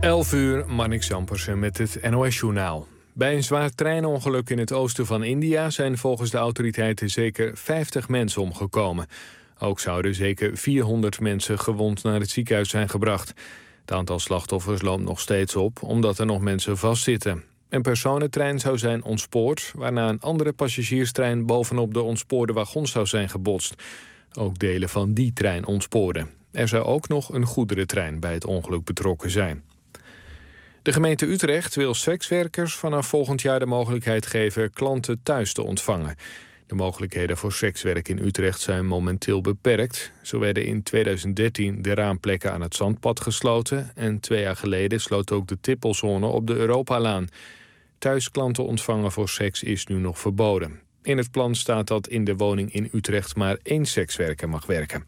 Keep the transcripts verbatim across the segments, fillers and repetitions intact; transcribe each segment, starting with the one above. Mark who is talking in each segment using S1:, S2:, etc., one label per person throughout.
S1: elf uur, Marnix Jampersen met het N O S-journaal. Bij een zwaar treinongeluk in het oosten van India zijn volgens de autoriteiten zeker vijftig mensen omgekomen. Ook zouden zeker vierhonderd mensen gewond naar het ziekenhuis zijn gebracht. Het aantal slachtoffers loopt nog steeds op, omdat er nog mensen vastzitten. Een personentrein zou zijn ontspoord, waarna een andere passagierstrein bovenop de ontspoorde wagon zou zijn gebotst. Ook delen van die trein ontspoorden. Er zou ook nog een goederentrein bij het ongeluk betrokken zijn. De gemeente Utrecht wil sekswerkers vanaf volgend jaar de mogelijkheid geven klanten thuis te ontvangen. De mogelijkheden voor sekswerk in Utrecht zijn momenteel beperkt. Zo werden in tweeduizend dertien de raamplekken aan het Zandpad gesloten en twee jaar geleden sloot ook de tippelzone op de Europalaan. Thuis klanten ontvangen voor seks is nu nog verboden. In het plan staat dat in de woning in Utrecht maar één sekswerker mag werken.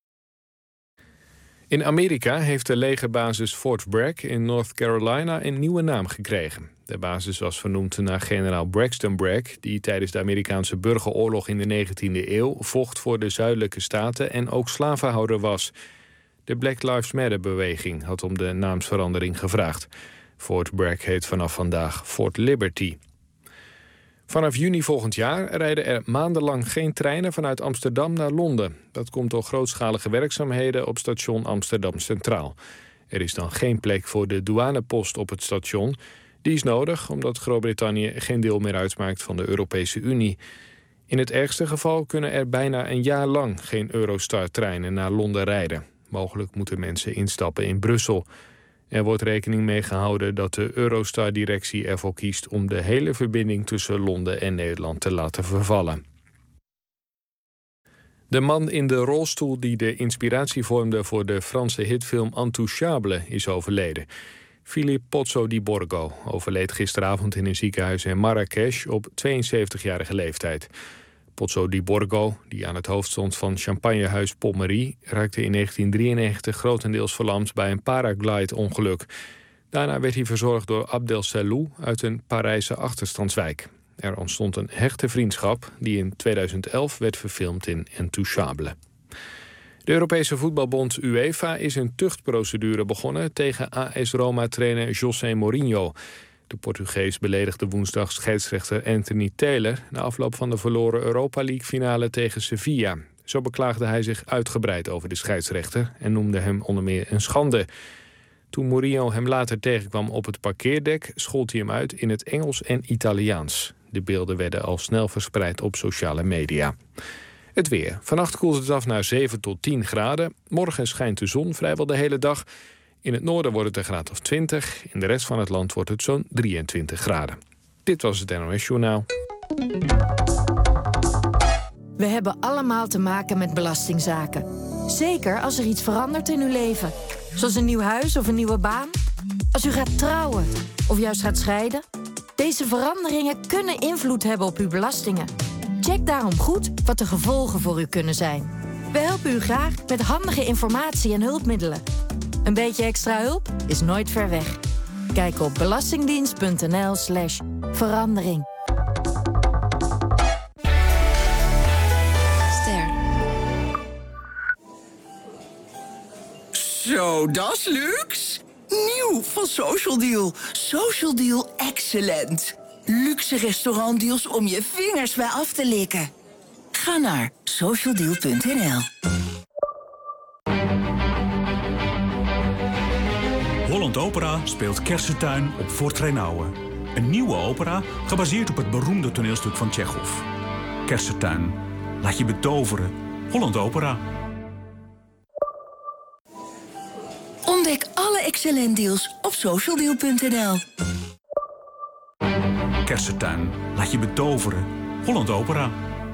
S1: In Amerika heeft de legerbasis Fort Bragg in North Carolina een nieuwe naam gekregen. De basis was vernoemd naar generaal Braxton Bragg, die tijdens de Amerikaanse burgeroorlog in de negentiende eeuw vocht voor de zuidelijke staten en ook slavenhouder was. De Black Lives Matter-beweging had om de naamsverandering gevraagd. Fort Bragg heet vanaf vandaag Fort Liberty. Vanaf juni volgend jaar rijden er maandenlang geen treinen vanuit Amsterdam naar Londen. Dat komt door grootschalige werkzaamheden op station Amsterdam Centraal. Er is dan geen plek voor de douanepost op het station. Die is nodig omdat Groot-Brittannië geen deel meer uitmaakt van de Europese Unie. In het ergste geval kunnen er bijna een jaar lang geen Eurostar-treinen naar Londen rijden. Mogelijk moeten mensen instappen in Brussel. Er wordt rekening mee gehouden dat de Eurostar-directie ervoor kiest om de hele verbinding tussen Londen en Nederland te laten vervallen. De man in de rolstoel die de inspiratie vormde voor de Franse hitfilm Intouchable is overleden. Philippe Pozzo di Borgo overleed gisteravond in een ziekenhuis in Marrakesh op tweeënzeventigjarige leeftijd. Pozzo di Borgo, die aan het hoofd stond van champagnehuis Pommery, raakte in negentien drieënnegentig grotendeels verlamd bij een paraglide-ongeluk. Daarna werd hij verzorgd door Abdel Salou uit een Parijse achterstandswijk. Er ontstond een hechte vriendschap die in tweeduizend elf werd verfilmd in Intouchable. De Europese voetbalbond UEFA is een tuchtprocedure begonnen tegen A S Roma-trainer José Mourinho. De Portugees beledigde woensdag scheidsrechter Anthony Taylor na afloop van de verloren Europa League-finale tegen Sevilla. Zo beklaagde hij zich uitgebreid over de scheidsrechter en noemde hem onder meer een schande. Toen Mourinho hem later tegenkwam op het parkeerdek, schold hij hem uit in het Engels en Italiaans. De beelden werden al snel verspreid op sociale media. Het weer. Vannacht koelt het af naar zeven tot tien graden. Morgen schijnt de zon vrijwel de hele dag. In het noorden wordt het een graad of twintig. In de rest van het land wordt het zo'n drieëntwintig graden. Dit was het N O S-journaal.
S2: We hebben allemaal te maken met belastingzaken. Zeker als er iets verandert in uw leven. Zoals een nieuw huis of een nieuwe baan. Als u gaat trouwen of juist gaat scheiden. Deze veranderingen kunnen invloed hebben op uw belastingen. Check daarom goed wat de gevolgen voor u kunnen zijn. We helpen u graag met handige informatie en hulpmiddelen. Een beetje extra hulp is nooit ver weg. Kijk op belastingdienst.nl slash verandering.
S3: Ster. Zo, dat is luxe. Nieuw van Social Deal. Social Deal Excellent. Luxe restaurantdeals om je vingers bij af te likken. Ga naar social deal punt n l.
S4: Holland Opera speelt Kersentuin op Fort Reinouwen. Een nieuwe opera gebaseerd op het beroemde toneelstuk van Tsjechov. Kersentuin. Laat je betoveren. Holland Opera.
S3: Ontdek alle excellent deals op social deal punt n l.
S4: Kersentuin. Laat je betoveren. Holland Opera.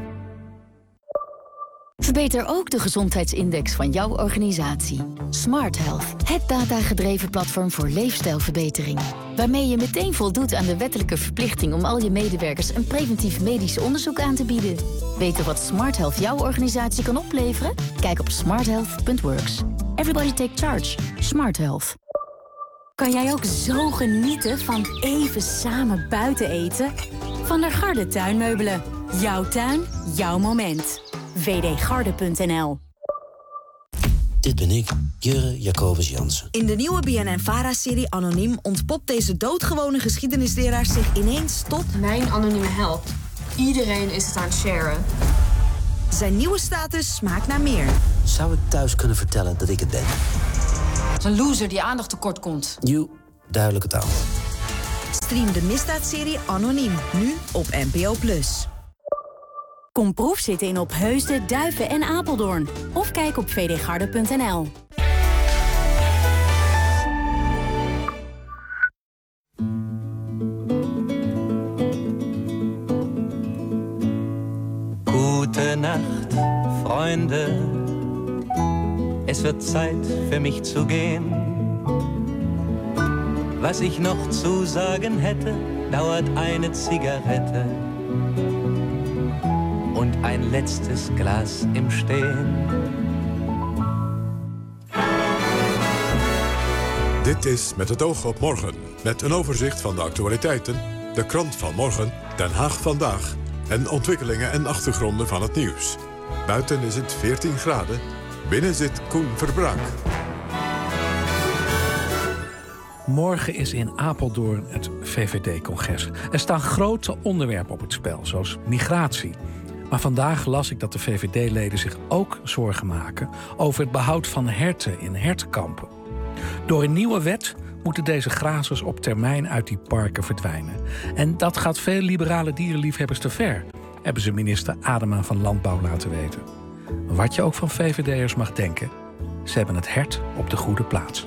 S5: Verbeter ook de gezondheidsindex van jouw organisatie. Smart Health, het datagedreven platform voor leefstijlverbetering. Waarmee je meteen voldoet aan de wettelijke verplichting om al je medewerkers een preventief medisch onderzoek aan te bieden. Weten wat Smart Health jouw organisatie kan opleveren? Kijk op smart health punt works. Everybody take charge. Smart Health.
S6: Kan jij ook zo genieten van even samen buiten eten? Van der Garde tuinmeubelen. Jouw tuin, jouw moment. w d garde punt n l.
S7: Dit ben ik, Jurre Jacobus Jansen.
S8: In de nieuwe B N N-Vara-serie Anoniem ontpopt deze doodgewone geschiedenisleraar zich ineens tot...
S9: Mijn anonieme held. Iedereen is het aan het sharen.
S8: Zijn nieuwe status smaakt naar meer.
S7: Zou ik thuis kunnen vertellen dat ik het ben?
S2: Een loser die aandacht tekort komt.
S7: Joe, duidelijke taal.
S8: Stream de misdaadserie Anoniem, nu op N P O plus.
S6: Kom proefzitten in Opheusden, Duiven en Apeldoorn. Of kijk op v d garde punt n l.
S10: Gute Nacht, Freunde. Es wird Zeit für mich zu gehen. Was ich noch zu sagen hätte, dauert eine Zigarette und ein letztes Glas im Stehen.
S11: Dit is Met het oog op morgen. Met een overzicht van de actualiteiten, de krant van morgen, Den Haag vandaag en ontwikkelingen en achtergronden van het nieuws. Buiten is het veertien graden, binnen zit Koen Verbraak.
S12: Morgen is in Apeldoorn het V V D-congres. Er staan grote onderwerpen op het spel, zoals migratie. Maar vandaag las ik dat de V V D-leden zich ook zorgen maken over het behoud van herten in hertenkampen. Door een nieuwe wet moeten deze grazers op termijn uit die parken verdwijnen. En dat gaat veel liberale dierenliefhebbers te ver, hebben ze minister Adema van Landbouw laten weten. Wat je ook van V V D'ers mag denken, ze hebben het hert op de goede plaats.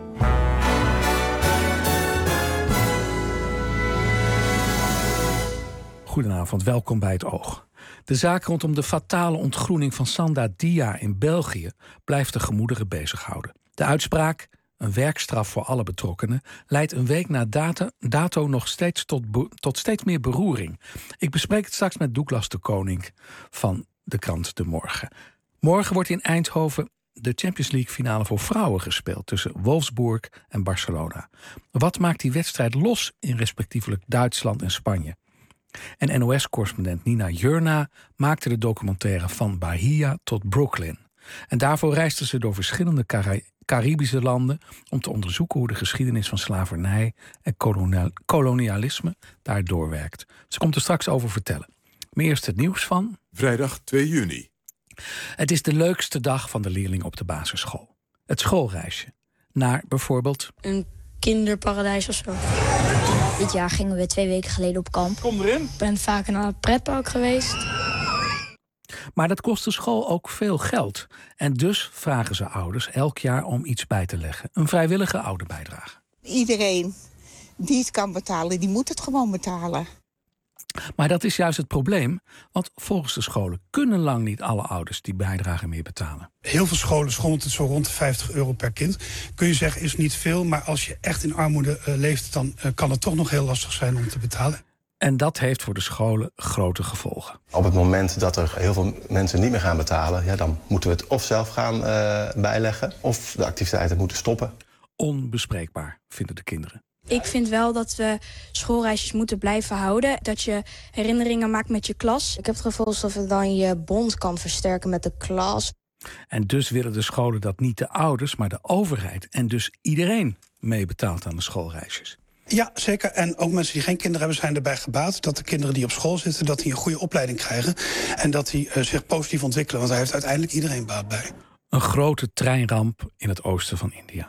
S12: Goedenavond, welkom bij het Oog. De zaak rondom de fatale ontgroening van Sanda Dia in België blijft de gemoederen bezighouden. De uitspraak, een werkstraf voor alle betrokkenen, leidt een week na data, dato nog steeds tot, be, tot steeds meer beroering. Ik bespreek het straks met Douglas de Koning van de krant De Morgen. Morgen wordt in Eindhoven de Champions League finale voor vrouwen gespeeld tussen Wolfsburg en Barcelona. Wat maakt die wedstrijd los in respectievelijk Duitsland en Spanje? En N O S-correspondent Nina Jurna maakte de documentaire Van Bahia tot Brooklyn. En daarvoor reisde ze door verschillende Cari- Caribische landen om te onderzoeken hoe de geschiedenis van slavernij en kolonial- kolonialisme daar doorwerkt. Ze komt er straks over vertellen. Maar eerst het nieuws van...
S11: Vrijdag twee juni.
S12: Het is de leukste dag van de leerling op de basisschool. Het schoolreisje. Naar bijvoorbeeld...
S13: Een kinderparadijs of zo.
S14: Dit jaar gingen we twee weken geleden op kamp.
S13: Kom erin. Ik ben vaker naar het pretpark geweest.
S12: Maar dat kost de school ook veel geld. En dus vragen ze ouders elk jaar om iets bij te leggen. Een vrijwillige ouderbijdrage.
S15: Iedereen die het kan betalen, die moet het gewoon betalen.
S12: Maar dat is juist het probleem. Want volgens de scholen kunnen lang niet alle ouders die bijdrage meer betalen.
S16: Heel veel scholen schommelt het zo rond de vijftig euro per kind. Kun je zeggen, is niet veel. Maar als je echt in armoede uh, leeft, dan uh, kan het toch nog heel lastig zijn om te betalen.
S12: En dat heeft voor de scholen grote gevolgen.
S17: Op het moment dat er heel veel mensen niet meer gaan betalen... Ja, dan moeten we het of zelf gaan uh, bijleggen... of de activiteiten moeten stoppen.
S12: Onbespreekbaar, vinden de kinderen.
S13: Ik vind wel dat we schoolreisjes moeten blijven houden. Dat je herinneringen maakt met je klas.
S14: Ik heb het gevoel alsof je dan je bond kan versterken met de klas.
S12: En dus willen de scholen dat niet de ouders, maar de overheid... en dus iedereen meebetaalt aan de schoolreisjes.
S16: Ja, zeker. En ook mensen die geen kinderen hebben zijn erbij gebaat... dat de kinderen die op school zitten, dat die een goede opleiding krijgen... en dat die uh, zich positief ontwikkelen. Want daar heeft uiteindelijk iedereen baat bij.
S12: Een grote treinramp in het oosten van India.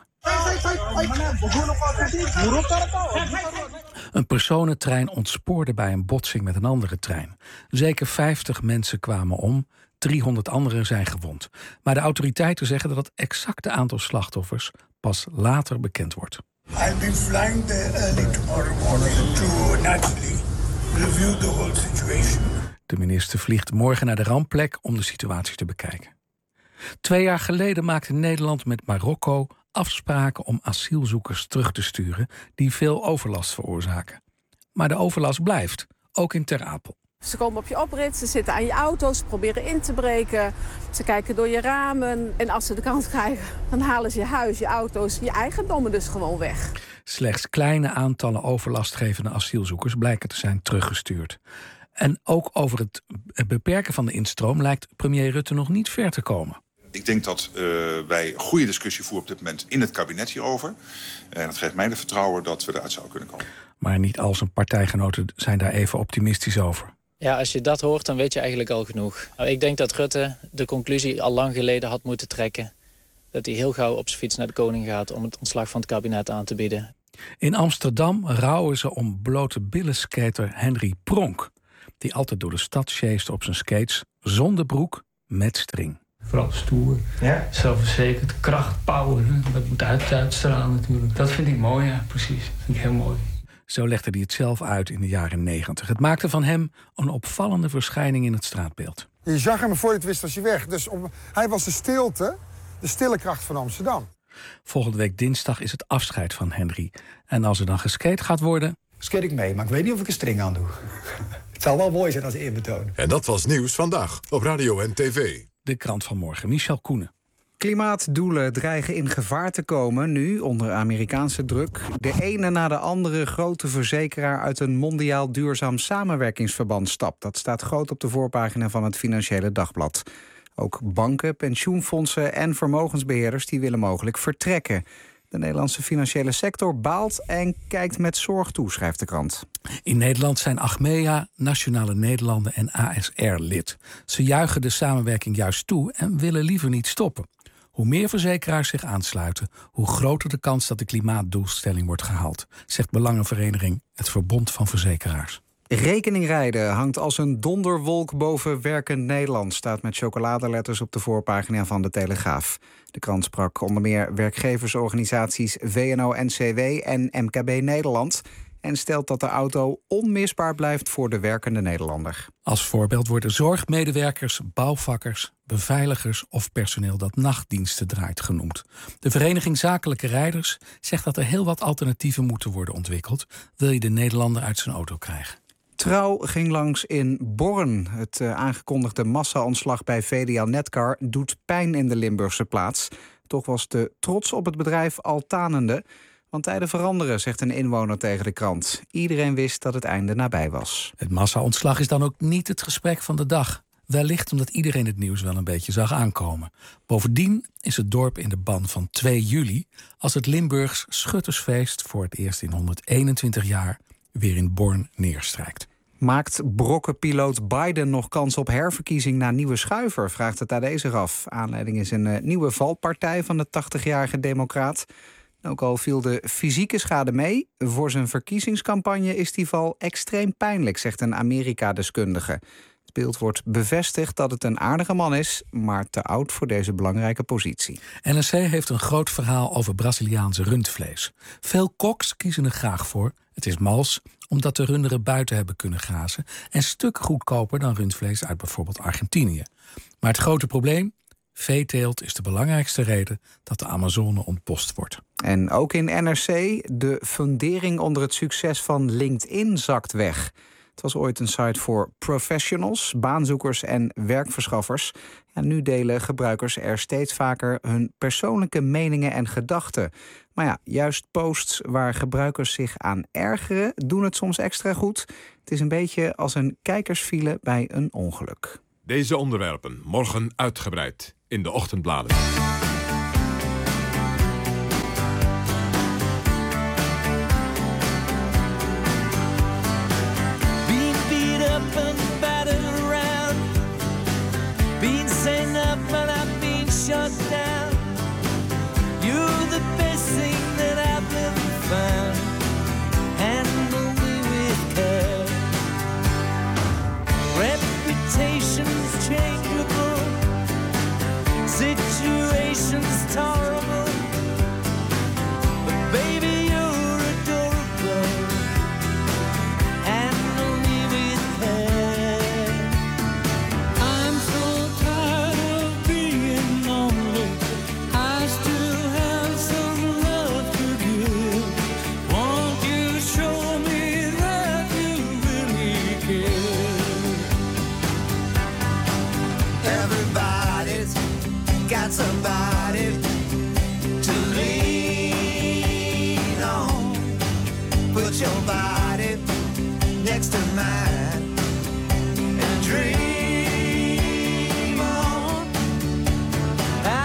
S12: Een personentrein ontspoorde bij een botsing met een andere trein. Zeker vijftig mensen kwamen om, driehonderd anderen zijn gewond. Maar de autoriteiten zeggen dat het exacte aantal slachtoffers pas later bekend wordt.
S18: I've been flying there early tomorrow morning to naturally review the whole situation.
S12: De minister vliegt morgen naar de rampplek om de situatie te bekijken. Twee jaar geleden maakte Nederland met Marokko afspraken om asielzoekers terug te sturen die veel overlast veroorzaken. Maar de overlast blijft, ook in Ter Apel.
S19: Ze komen op je oprit, ze zitten aan je auto, ze proberen in te breken. Ze kijken door je ramen en als ze de kans krijgen, dan halen ze je huis, je auto's, je eigendommen dus gewoon weg.
S12: Slechts kleine aantallen overlastgevende asielzoekers blijken te zijn teruggestuurd. En ook over het beperken van de instroom lijkt premier Rutte nog niet ver te komen.
S20: Ik denk dat uh, wij een goede discussie voeren op dit moment in het kabinet hierover. En dat geeft mij de vertrouwen dat we eruit zouden kunnen komen.
S12: Maar niet al zijn partijgenoten zijn daar even optimistisch over.
S21: Ja, als je dat hoort, dan weet je eigenlijk al genoeg. Nou, ik denk dat Rutte de conclusie al lang geleden had moeten trekken. Dat hij heel gauw op zijn fiets naar de koning gaat om het ontslag van het kabinet aan te bieden.
S12: In Amsterdam rouwen ze om blote billenskater Henry Pronk, die altijd door de stad sjeest op zijn skates, zonder broek, met string.
S22: Vooral stoer, ja? Zelfverzekerd, kracht, power. Hè? Dat moet uit, uitstralen natuurlijk. Dat vind ik mooi, ja, precies. Dat vind ik heel mooi.
S12: Zo legde hij het zelf uit in de jaren negentig. Het maakte van hem een opvallende verschijning in het straatbeeld.
S23: Je zag hem, voor je het wist was hij weg. Dus op, hij was de stilte, de stille kracht van Amsterdam.
S12: Volgende week dinsdag is het afscheid van Henry. En als er dan geskate gaat worden...
S24: Skate ik mee, maar ik weet niet of ik een string aan doe. Het zal wel mooi zijn als eerbetoon.
S11: En dat was Nieuws Vandaag op radio en tv.
S12: De krant van morgen, Michel Koenen.
S25: Klimaatdoelen dreigen in gevaar te komen nu onder Amerikaanse druk. De ene na de andere grote verzekeraar uit een mondiaal duurzaam samenwerkingsverband stapt. Dat staat groot op de voorpagina van het Financiële Dagblad. Ook banken, pensioenfondsen en vermogensbeheerders die willen mogelijk vertrekken. De Nederlandse financiële sector baalt en kijkt met zorg toe, schrijft de krant.
S12: In Nederland zijn Achmea, Nationale Nederlanden en A S R lid. Ze juichen de samenwerking juist toe en willen liever niet stoppen. Hoe meer verzekeraars zich aansluiten, hoe groter de kans dat de klimaatdoelstelling wordt gehaald, zegt belangenvereniging Het Verbond van Verzekeraars.
S25: Rekeningrijden hangt als een donderwolk boven werkend Nederland, staat met chocoladeletters op de voorpagina van de Telegraaf. De krant sprak onder meer werkgeversorganisaties V N O N C W en M K B Nederland en stelt dat de auto onmisbaar blijft voor de werkende Nederlander.
S12: Als voorbeeld worden zorgmedewerkers, bouwvakkers, beveiligers of personeel dat nachtdiensten draait genoemd. De Vereniging Zakelijke Rijders zegt dat er heel wat alternatieven moeten worden ontwikkeld, wil je de Nederlander uit zijn auto krijgen.
S25: Trouw ging langs in Born. Het uh, aangekondigde massa-ontslag bij V D L Netcar doet pijn in de Limburgse plaats. Toch was de trots op het bedrijf al tanende. Want tijden veranderen, zegt een inwoner tegen de krant. Iedereen wist dat het einde nabij was.
S12: Het massa-ontslag is dan ook niet het gesprek van de dag. Wellicht omdat iedereen het nieuws wel een beetje zag aankomen. Bovendien is het dorp in de ban van twee juli... als het Limburgs Schuttersfeest voor het eerst in honderdeenentwintig jaar... weer in Born neerstrijkt.
S25: Maakt brokkenpiloot Biden nog kans op herverkiezing na nieuwe schuiver, vraagt het A D zich af. Aanleiding is een uh, nieuwe valpartij van de tachtigjarige democraat. Ook al viel de fysieke schade mee, voor zijn verkiezingscampagne is die val extreem pijnlijk, zegt een Amerika-deskundige. Het beeld wordt bevestigd dat het een aardige man is, maar te oud voor deze belangrijke positie.
S12: N R C heeft een groot verhaal over Braziliaanse rundvlees. Veel koks kiezen er graag voor. Het is mals, omdat de runderen buiten hebben kunnen grazen en stukken goedkoper dan rundvlees uit bijvoorbeeld Argentinië. Maar het grote probleem? Veeteelt is de belangrijkste reden dat de Amazone ontbost wordt.
S25: En ook in N R C, de fundering onder het succes van LinkedIn zakt weg. Het was ooit een site voor professionals, baanzoekers en werkverschaffers. En nu delen gebruikers er steeds vaker hun persoonlijke meningen en gedachten. Maar ja, juist posts waar gebruikers zich aan ergeren doen het soms extra goed. Het is een beetje als een kijkersfile bij een ongeluk.
S11: Deze onderwerpen morgen uitgebreid in de ochtendbladen.
S26: Shut down. You're the best thing that I've ever found. Handle me with care. Reputation's changeable. Situation's tolerable. But baby, you're adorable. Handle me with care. I'm so tired of being lonely. I still have some love to give. Won't you show me that you really care? Everybody's got somebody to lean on. Put your body next to mine and dream on.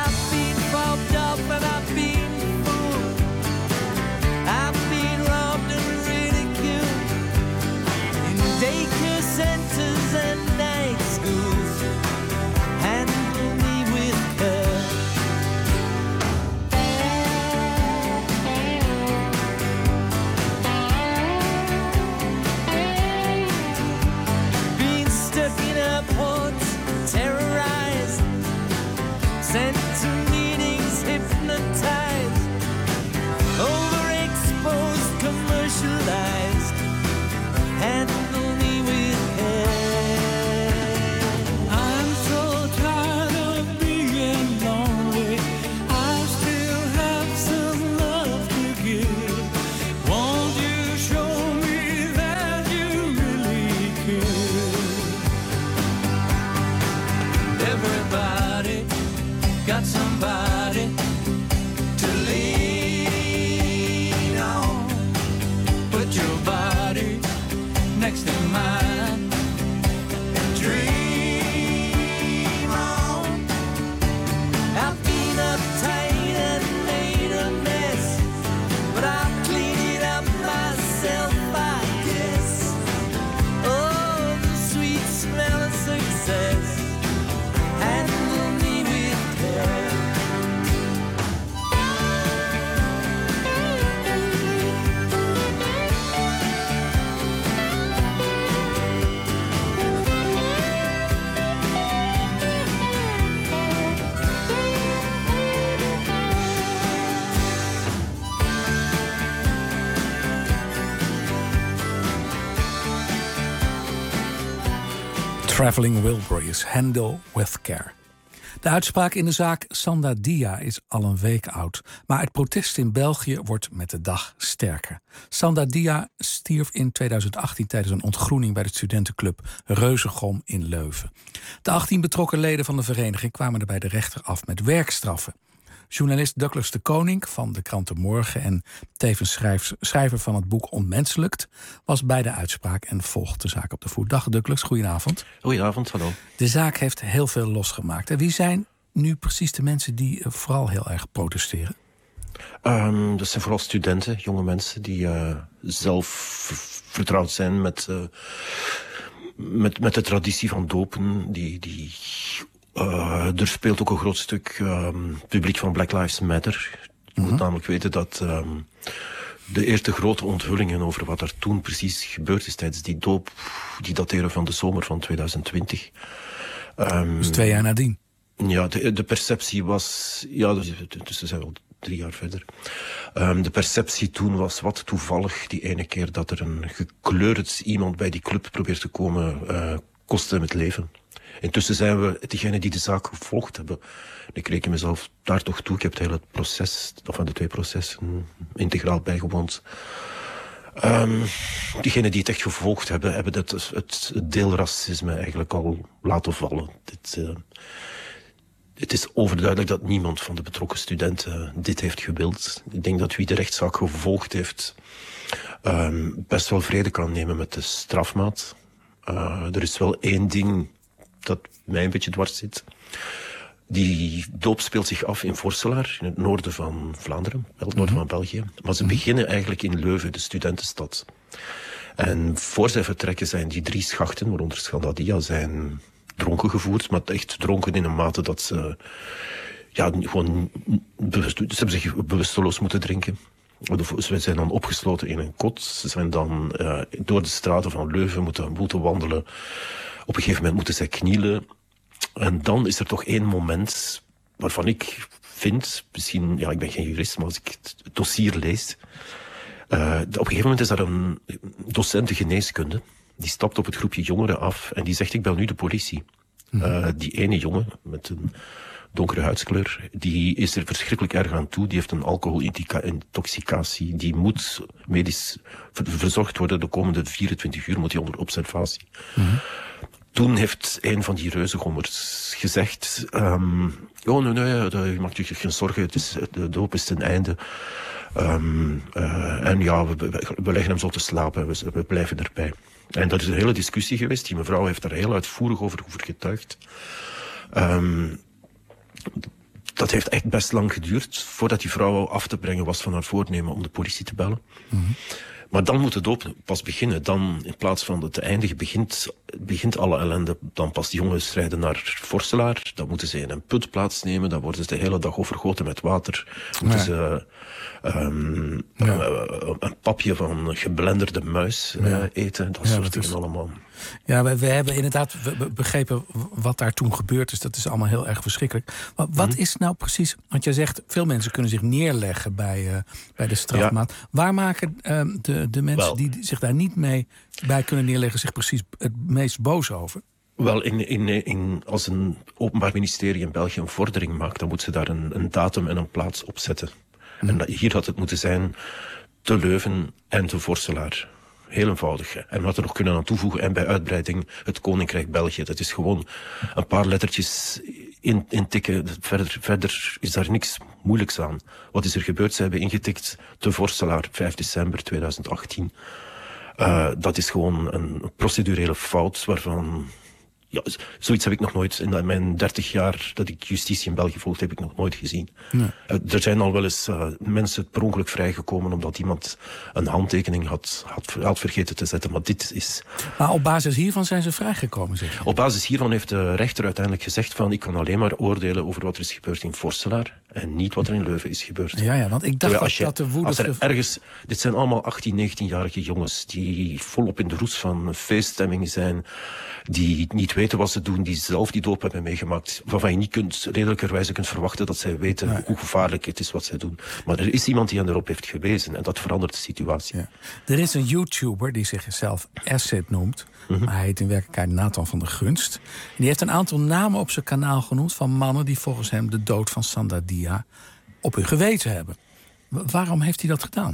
S12: Traveling Wilburys, Handle with Care. De uitspraak in de zaak Sanda Dia is al een week oud. Maar het protest in België wordt met de dag sterker. Sanda Dia stierf in tweeduizend achttien tijdens een ontgroening bij de studentenclub Reuzegom in Leuven. De achttien betrokken leden van de vereniging kwamen er bij de rechter af met werkstraffen. Journalist Douglas de Koning van de krant De Morgen en tevens schrijf, schrijver van het boek Onmenselijkt was bij de uitspraak en volgt de zaak op de voet. Dag Douglas, goedenavond.
S1: Goedenavond, hallo.
S12: De zaak heeft heel veel losgemaakt. En wie zijn nu precies de mensen die vooral heel erg protesteren?
S1: Um, dat zijn vooral studenten, jonge mensen die uh, zelf vertrouwd zijn met, uh, met, met de traditie van dopen. Die, die, uh, er speelt ook een groot stuk um, publiek van Black Lives Matter. Je moet mm-hmm. namelijk weten dat um, de eerste grote onthullingen over wat er toen precies gebeurd is tijdens die doop, die dateren van de zomer van tweeduizend twintig. Um,
S12: dus twee jaar nadien?
S1: Ja, de, de perceptie was... Ja, dus, dus we zijn al drie jaar verder. Um, de perceptie toen was wat toevallig die ene keer dat er een gekleurd iemand bij die club probeert te komen, uh, kostte hem het leven. Intussen zijn we degenen die de zaak gevolgd hebben. Ik reken mezelf daar toch toe. Ik heb het hele proces, of van de twee processen, integraal bijgewoond. Um, diegenen die het echt gevolgd hebben, hebben het, het, het deel racisme eigenlijk al laten vallen. Dit, uh, het is overduidelijk dat niemand van de betrokken studenten dit heeft gewild. Ik denk dat wie de rechtszaak gevolgd heeft um, best wel vrede kan nemen met de strafmaat. Uh, er is wel één ding dat mij een beetje dwars zit. Die doop speelt zich af in Vorselaar, in het noorden van Vlaanderen, wel het noorden mm-hmm. van België. Maar ze beginnen eigenlijk in Leuven, de studentenstad. En voor zij vertrekken zijn die drie schachten, waaronder Sanda Dia, zijn dronken gevoerd. Maar echt dronken in een mate dat ze... Ja, gewoon... Bewust, ze hebben zich bewusteloos moeten drinken. Ze zijn dan opgesloten in een kot. Ze zijn dan uh, door de straten van Leuven moeten, moeten wandelen. Op een gegeven moment moeten zij knielen. En dan is er toch één moment waarvan ik vind, misschien, ja, ik ben geen jurist, maar als ik het dossier lees, uh, op een gegeven moment is er een docent de geneeskunde, die stapt op het groepje jongeren af en die zegt, ik bel nu de politie. Uh, die ene jongen met een donkere huidskleur, die is er verschrikkelijk erg aan toe, die heeft een alcoholintoxicatie, die moet medisch verzorgd worden, de komende vierentwintig uur moet hij onder observatie. Mm-hmm. Toen heeft een van die reuzengommers gezegd, um, oh nee, nee, je maakt je geen zorgen, het is, de doop is ten einde. Um, uh, en ja, we, we, we leggen hem zo te slapen en we, we blijven erbij. En dat is een hele discussie geweest, die mevrouw heeft daar heel uitvoerig over, over getuigd. Um, dat heeft echt best lang geduurd, voordat die vrouw af te brengen was van haar voornemen om de politie te bellen. Mm-hmm. Maar dan moet de doop pas beginnen. Dan, in plaats van het te eindigen, begint, begint alle ellende. Dan pas die jongens rijden naar Vorselaar. Dan moeten ze in een put plaatsnemen. Dan worden ze de hele dag overgoten met water. Moeten ja. ze um, ja. een, een papje van geblenderde muis ja. uh, eten. Dat ja, soort dingen is... allemaal.
S12: Ja, we, we hebben inderdaad begrepen wat daar toen gebeurd is. Dat is allemaal heel erg verschrikkelijk. Maar wat mm-hmm. is nou precies... Want jij zegt, veel mensen kunnen zich neerleggen bij, uh, bij de strafmaat. Ja. Waar maken uh, de, de mensen Wel. die zich daar niet mee bij kunnen neerleggen... zich precies het meest boos over?
S1: Wel, in, in, in, als een openbaar ministerie in België een vordering maakt... dan moet ze daar een, een datum en een plaats op zetten. Mm. En dat, hier had het moeten zijn te Leuven en te Vorselaar. Heel eenvoudig. En wat er nog kunnen aan toevoegen, en bij uitbreiding het Koninkrijk België. Dat is gewoon een paar lettertjes in, intikken. Verder, verder is daar niks moeilijks aan. Wat is er gebeurd? Ze hebben ingetikt te Vorselaar, vijf december tweeduizend achttien. Uh, dat is gewoon een procedurele fout waarvan... Ja, zoiets heb ik nog nooit, in mijn dertig jaar dat ik justitie in België volgde, heb ik nog nooit gezien. Nee. Uh, er zijn al wel eens uh, mensen per ongeluk vrijgekomen omdat iemand een handtekening had, had, had vergeten te zetten, maar dit is...
S12: Maar op basis hiervan zijn ze vrijgekomen, zeg je?
S1: Op basis hiervan heeft de rechter uiteindelijk gezegd van, ik kan alleen maar oordelen over wat er is gebeurd in Vorselaar en niet wat er in Leuven is gebeurd.
S12: Ja, ja, want ik dacht
S1: dat,
S12: je, dat de woede...
S1: Als er ergens, dit zijn allemaal achttien, negentienjarige jongens die volop in de roes van feeststemming zijn, die niet weten weten wat ze doen, die zelf die doop hebben meegemaakt, waarvan je niet kunt, redelijkerwijze kunt verwachten dat zij weten nee. hoe gevaarlijk het is wat zij doen. Maar er is iemand die hen erop heeft gewezen en dat verandert de situatie.
S12: Ja. Er is een YouTuber die zichzelf Acid noemt, mm-hmm. maar hij heet in werkelijkheid Nathan van der Gunst. En die heeft een aantal namen op zijn kanaal genoemd van mannen die volgens hem de dood van Sanda Dia op hun geweten hebben. Waarom heeft hij dat gedaan?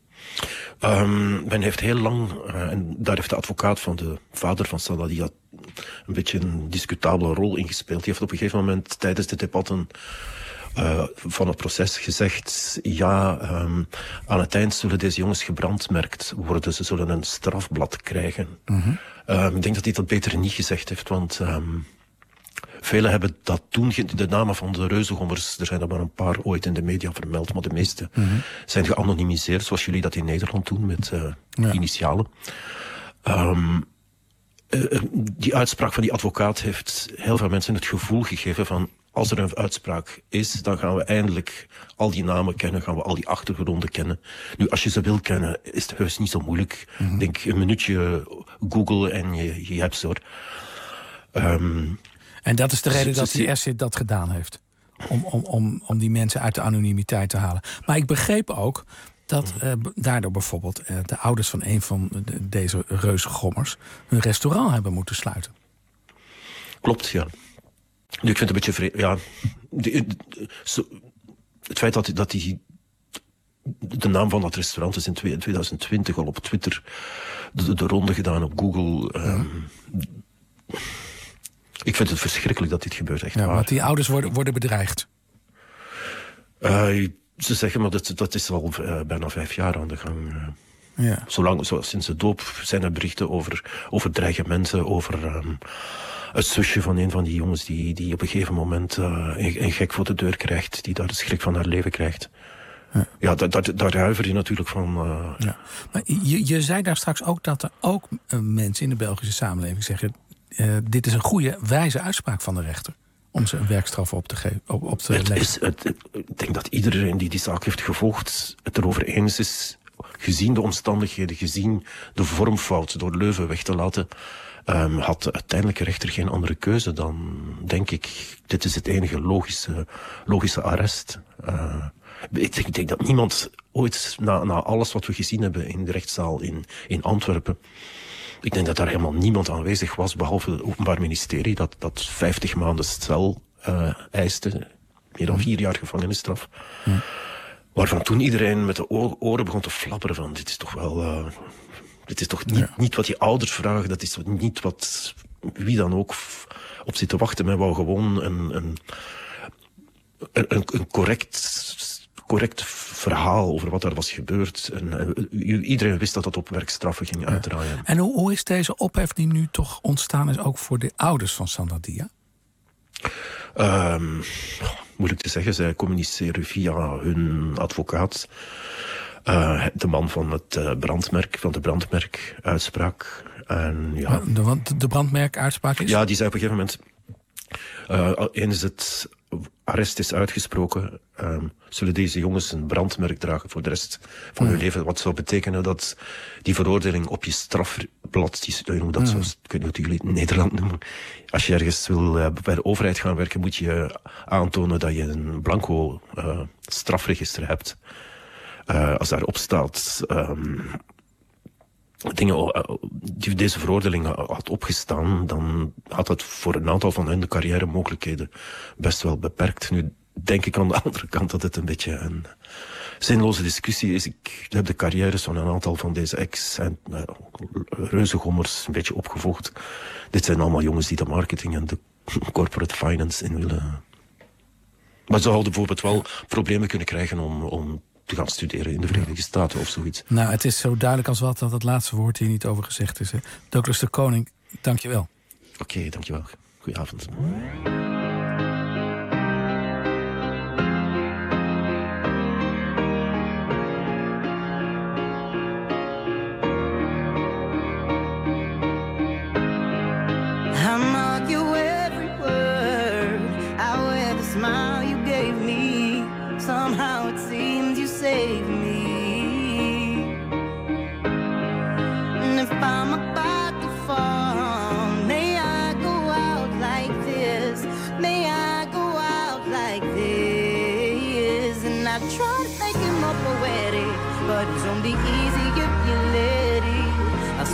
S1: Um, men heeft heel lang, uh, en daar heeft de advocaat van de vader van Sanda Dia een beetje een discutabele rol in gespeeld. Die heeft op een gegeven moment tijdens de debatten uh, van het proces gezegd, ja, um, aan het eind zullen deze jongens gebrandmerkt worden. Ze zullen een strafblad krijgen. Mm-hmm. Um, ik denk dat hij dat beter niet gezegd heeft, want um, velen hebben dat toen, de namen van de reuzengommers, er zijn er maar een paar ooit in de media vermeld, maar de meeste mm-hmm. zijn geanonimiseerd, zoals jullie dat in Nederland doen, met uh, ja. initialen. Um, uh, die uitspraak van die advocaat heeft heel veel mensen het gevoel gegeven van, als er een uitspraak is, dan gaan we eindelijk al die namen kennen, gaan we al die achtergronden kennen. Nu, als je ze wil kennen, is het heus niet zo moeilijk. Mm-hmm. Denk een minuutje Google en je, je hebt ze hoor. Um,
S12: En dat is de reden dat die Acid dat gedaan heeft. Om, om, om, om die mensen uit de anonimiteit te halen. Maar ik begreep ook dat uh, daardoor bijvoorbeeld uh, de ouders van een van de, deze reuzengommers hun restaurant hebben moeten sluiten.
S1: Klopt, ja. Nu, ik vind het een beetje vreemd. Ja, de, de, zo, het feit dat, dat die, de naam van dat restaurant is in twintig twintig al op Twitter de, de ronde gedaan op Google. Um, ja. Ik vind het verschrikkelijk dat dit gebeurt, echt
S12: ja,
S1: waar.
S12: Want die ouders worden, worden bedreigd.
S1: Uh, ze zeggen maar dat, dat is al uh, bijna vijf jaar aan de gang. Uh, ja. Zolang, zo, sinds de doop zijn er berichten over, over dreigementen, over um, het zusje van een van die jongens die, die op een gegeven moment uh, een, een gek voor de deur krijgt, die daar de schrik van haar leven krijgt. Ja, ja daar, daar, daar huiver je natuurlijk van. Uh,
S12: ja. Maar je, je zei daar straks ook dat er ook uh, mensen in de Belgische samenleving zeggen, Uh, dit is een goede, wijze uitspraak van de rechter om ze een werkstraf op te, ge- op, op te
S1: het
S12: leggen.
S1: Is, het, ik denk dat iedereen die die zaak heeft gevolgd het erover eens is, gezien de omstandigheden, gezien de vormfout door Leuven weg te laten, um, had de uiteindelijke rechter geen andere keuze dan, denk ik, dit is het enige logische, logische arrest. Uh, ik, denk, ik denk dat niemand ooit, na, na alles wat we gezien hebben in de rechtszaal in, in Antwerpen, ik denk dat daar helemaal niemand aanwezig was, behalve het Openbaar Ministerie, dat, dat vijftig maanden cel uh, eiste, meer dan vier jaar gevangenisstraf. Ja. Waarvan toen iedereen met de oren begon te flapperen van, dit is toch wel, uh, dit is toch niet, ja. niet wat die ouders vragen, dat is niet wat wie dan ook op zit te wachten. Men wou gewoon een, een, een, een correct... correct verhaal over wat er was gebeurd. En, uh, iedereen wist dat dat op werkstraffen ging uitdraaien. Ja.
S12: En hoe, hoe is deze ophef die nu toch ontstaan is ook voor de ouders van Sanda Dia?
S1: Um, moeilijk te zeggen. Zij communiceren via hun advocaat. Uh, de man van het uh, brandmerk, van de brandmerkuitspraak. En, ja.
S12: De, de brandmerkuitspraak is?
S1: Ja, die zei op een gegeven moment, Uh, eens het arrest is uitgesproken, um, zullen deze jongens een brandmerk dragen voor de rest van mm. hun leven. Wat zou betekenen dat die veroordeling op je strafblad, die, je noemt dat mm. zoals, ik weet niet wat jullie in Nederland noemen, als je ergens wil uh, bij de overheid gaan werken, moet je aantonen dat je een blanco uh, strafregister hebt. Uh, als daarop staat um, dingen die deze veroordeling had opgestaan, dan had het voor een aantal van hen de carrière-mogelijkheden best wel beperkt. Nu denk ik aan de andere kant dat het een beetje een zinloze discussie is. Ik heb de carrières van een aantal van deze ex- en uh, reuzengommers een beetje opgevolgd. Dit zijn allemaal jongens die de marketing en de corporate finance in willen. Maar ze hadden bijvoorbeeld wel problemen kunnen krijgen om, om te gaan studeren in de Verenigde Staten of zoiets.
S12: Nou, het is zo duidelijk als wat dat het laatste woord hier niet over gezegd is. Hè. Douglas de Koning, dank je wel.
S1: Oké, okay, dank je wel. Goedenavond.
S26: I mark you every word. I wear the smile you gave me. Somehow it seems you saved me. And if I'm about to fall, may I go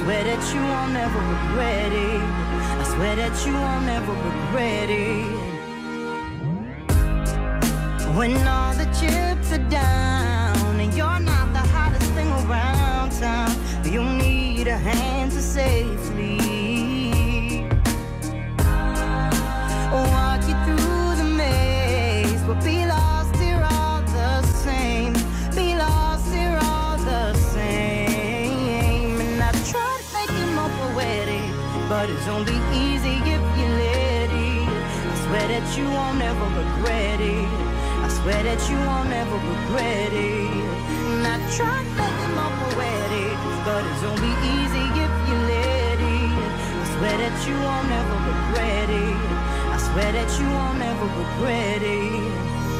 S26: swear that you won't ever regret it. I swear that you won't ever regret it. When all the chips are down and you're not the hottest thing around town, you need a hand to safely walk you through the maze, but be lost here all the same. Be lost here all the same. And I try to make it more poetic, but it's only easy if you let it. I swear that you won't ever regret it. I swear that you won't ever regret it. And I try to make it more poetic, but it's only easy if you let it. I swear that you won't ever regret it. I swear that you won't ever regret it.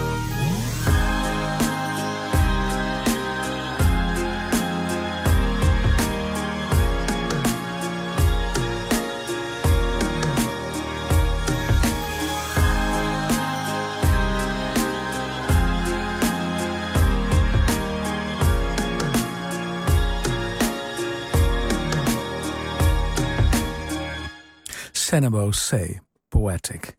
S12: Senebo C. Poetic.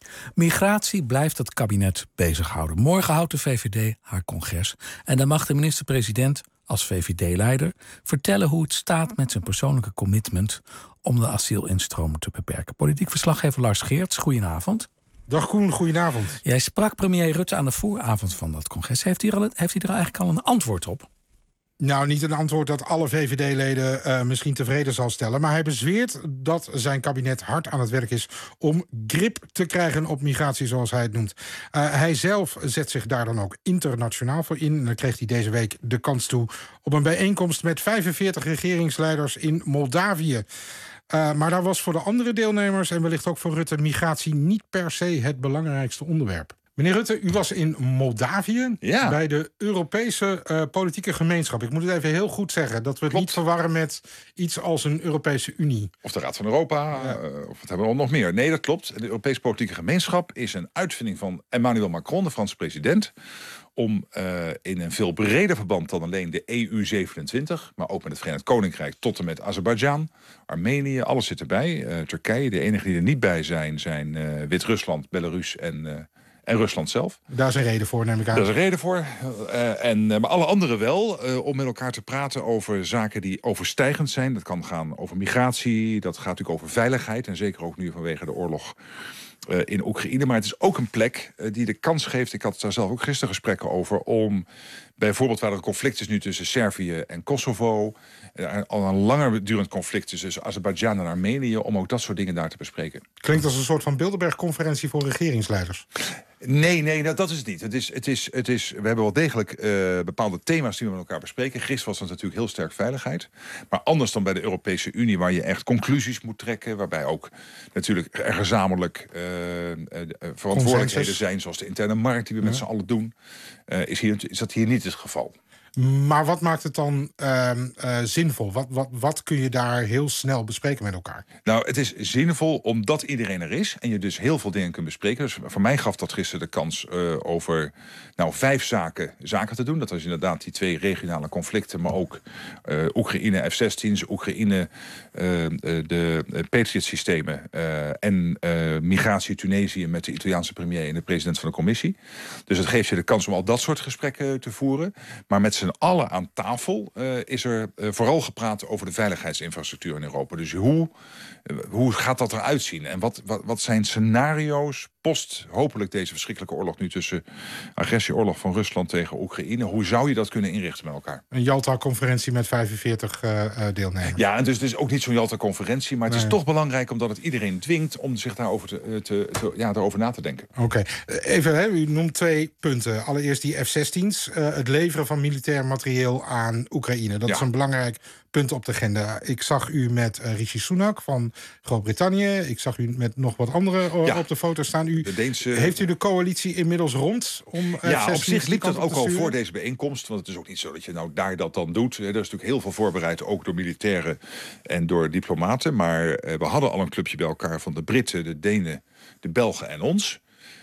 S12: Migratie blijft het kabinet bezighouden. Morgen houdt de V V D haar congres. En dan mag de minister-president als V V D-leider vertellen hoe het staat met zijn persoonlijke commitment om de asielinstromen te beperken. Politiek verslaggever Lars Geerts, goedenavond.
S2: Dag Koen, goedenavond.
S12: Jij sprak premier Rutte aan de vooravond van dat congres. Heeft hij er, al, heeft hij er eigenlijk al een antwoord op?
S2: Nou, niet een antwoord dat alle V V D-leden uh, misschien tevreden zal stellen. Maar hij bezweert dat zijn kabinet hard aan het werk is om grip te krijgen op migratie, zoals hij het noemt. Uh, hij zelf zet zich daar dan ook internationaal voor in. En dan kreeg hij deze week de kans toe op een bijeenkomst met vijfenveertig regeringsleiders in Moldavië. Uh, maar daar was voor de andere deelnemers en wellicht ook voor Rutte migratie niet per se het belangrijkste onderwerp. Meneer Rutte, u was in Moldavië, ja, bij de Europese uh, politieke gemeenschap. Ik moet het even heel goed zeggen, dat we het klopt. niet verwarren met iets als een Europese Unie.
S3: Of de Raad van Europa, ja. uh, of wat hebben we nog meer. Nee, dat klopt. De Europese politieke gemeenschap is een uitvinding van Emmanuel Macron, de Franse president, om uh, in een veel breder verband dan alleen de E U zevenentwintig... maar ook met het Verenigd Koninkrijk tot en met Azerbeidzjan, Armenië, alles zit erbij. Uh, Turkije, de enige die er niet bij zijn, zijn uh, Wit-Rusland, Belarus en... Uh, En Rusland zelf.
S2: Daar is een reden voor, neem ik aan.
S3: Daar is een reden voor. Uh, en, uh, maar alle anderen wel. Uh, om met elkaar te praten over zaken die overstijgend zijn. Dat kan gaan over migratie. Dat gaat natuurlijk over veiligheid. En zeker ook nu vanwege de oorlog uh, in Oekraïne. Maar het is ook een plek uh, die de kans geeft. Ik had daar zelf ook gisteren gesprekken over. Om bijvoorbeeld waar er een conflict is nu tussen Servië en Kosovo. Uh, al een langer durend conflict tussen Azerbeidzjan en Armenië. Om ook dat soort dingen daar te bespreken.
S2: Klinkt als een soort van Bilderberg-conferentie voor regeringsleiders.
S3: Nee, nee, dat, dat is het niet. Het is, het is, het is, we hebben wel degelijk uh, bepaalde thema's die we met elkaar bespreken. Gisteren was dat natuurlijk heel sterk veiligheid. Maar anders dan bij de Europese Unie, waar je echt conclusies moet trekken. Waarbij ook natuurlijk er gezamenlijk uh, uh, verantwoordelijkheden zijn. Zoals de interne markt die we ja. met z'n allen doen. Uh, is, hier, is dat hier niet het geval.
S2: Maar wat maakt het dan uh, uh, zinvol? Wat, wat, wat kun je daar heel snel bespreken met elkaar?
S3: Nou, het is zinvol omdat iedereen er is. En je dus heel veel dingen kunt bespreken. Dus voor mij gaf dat gisteren de kans uh, over nou, vijf zaken, zaken te doen. Dat was inderdaad die twee regionale conflicten. Maar ook uh, Oekraïne F zestien's, Oekraïne uh, de Patriot-systemen. Uh, en uh, migratie Tunesië met de Italiaanse premier en de president van de commissie. Dus het geeft je de kans om al dat soort gesprekken te voeren. Maar met z'n allen aan tafel uh, is er uh, vooral gepraat over de veiligheidsinfrastructuur in Europa. Dus hoe, uh, hoe gaat dat eruit zien? En wat, wat, wat zijn scenario's post hopelijk deze verschrikkelijke oorlog nu tussen agressieoorlog van Rusland tegen Oekraïne? Hoe zou je dat kunnen inrichten met elkaar?
S2: Een Jalta-conferentie met vijfenveertig uh, deelnemers.
S3: Ja, en dus het is ook niet zo'n Jalta-conferentie, maar het nee. is toch belangrijk omdat het iedereen dwingt om zich daarover, te, te, te, ja, daarover na te denken.
S2: Oké, okay. Even, hè, u noemt twee punten. Allereerst die F zestien's, uh, het leveren van militair materieel aan Oekraïne. Dat ja. is een belangrijk punt op de agenda. Ik zag u met uh, Rishi Sunak van Groot-Brittannië. Ik zag u met nog wat anderen uh, ja. op de foto staan. U, de Deense... Heeft u de coalitie inmiddels rond? Om, uh,
S3: ja, op zich liep dat ook al voor deze bijeenkomst. Want het is ook niet zo dat je nou daar dat dan doet. Er is natuurlijk heel veel voorbereid, ook door militairen en door diplomaten. Maar uh, we hadden al een clubje bij elkaar van de Britten, de Denen, de Belgen en ons.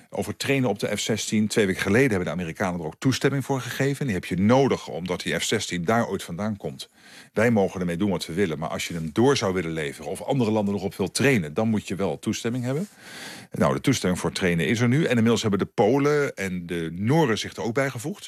S3: Over trainen op de F zestien. Twee weken geleden hebben de Amerikanen er ook toestemming voor gegeven. Die heb je nodig omdat die F zestien daar ooit vandaan komt. Wij mogen ermee doen wat we willen. Maar als je hem door zou willen leveren of andere landen nog op wil trainen, dan moet je wel toestemming hebben. Nou, de toestemming voor trainen is er nu. En inmiddels hebben de Polen en de Noren zich er ook bijgevoegd.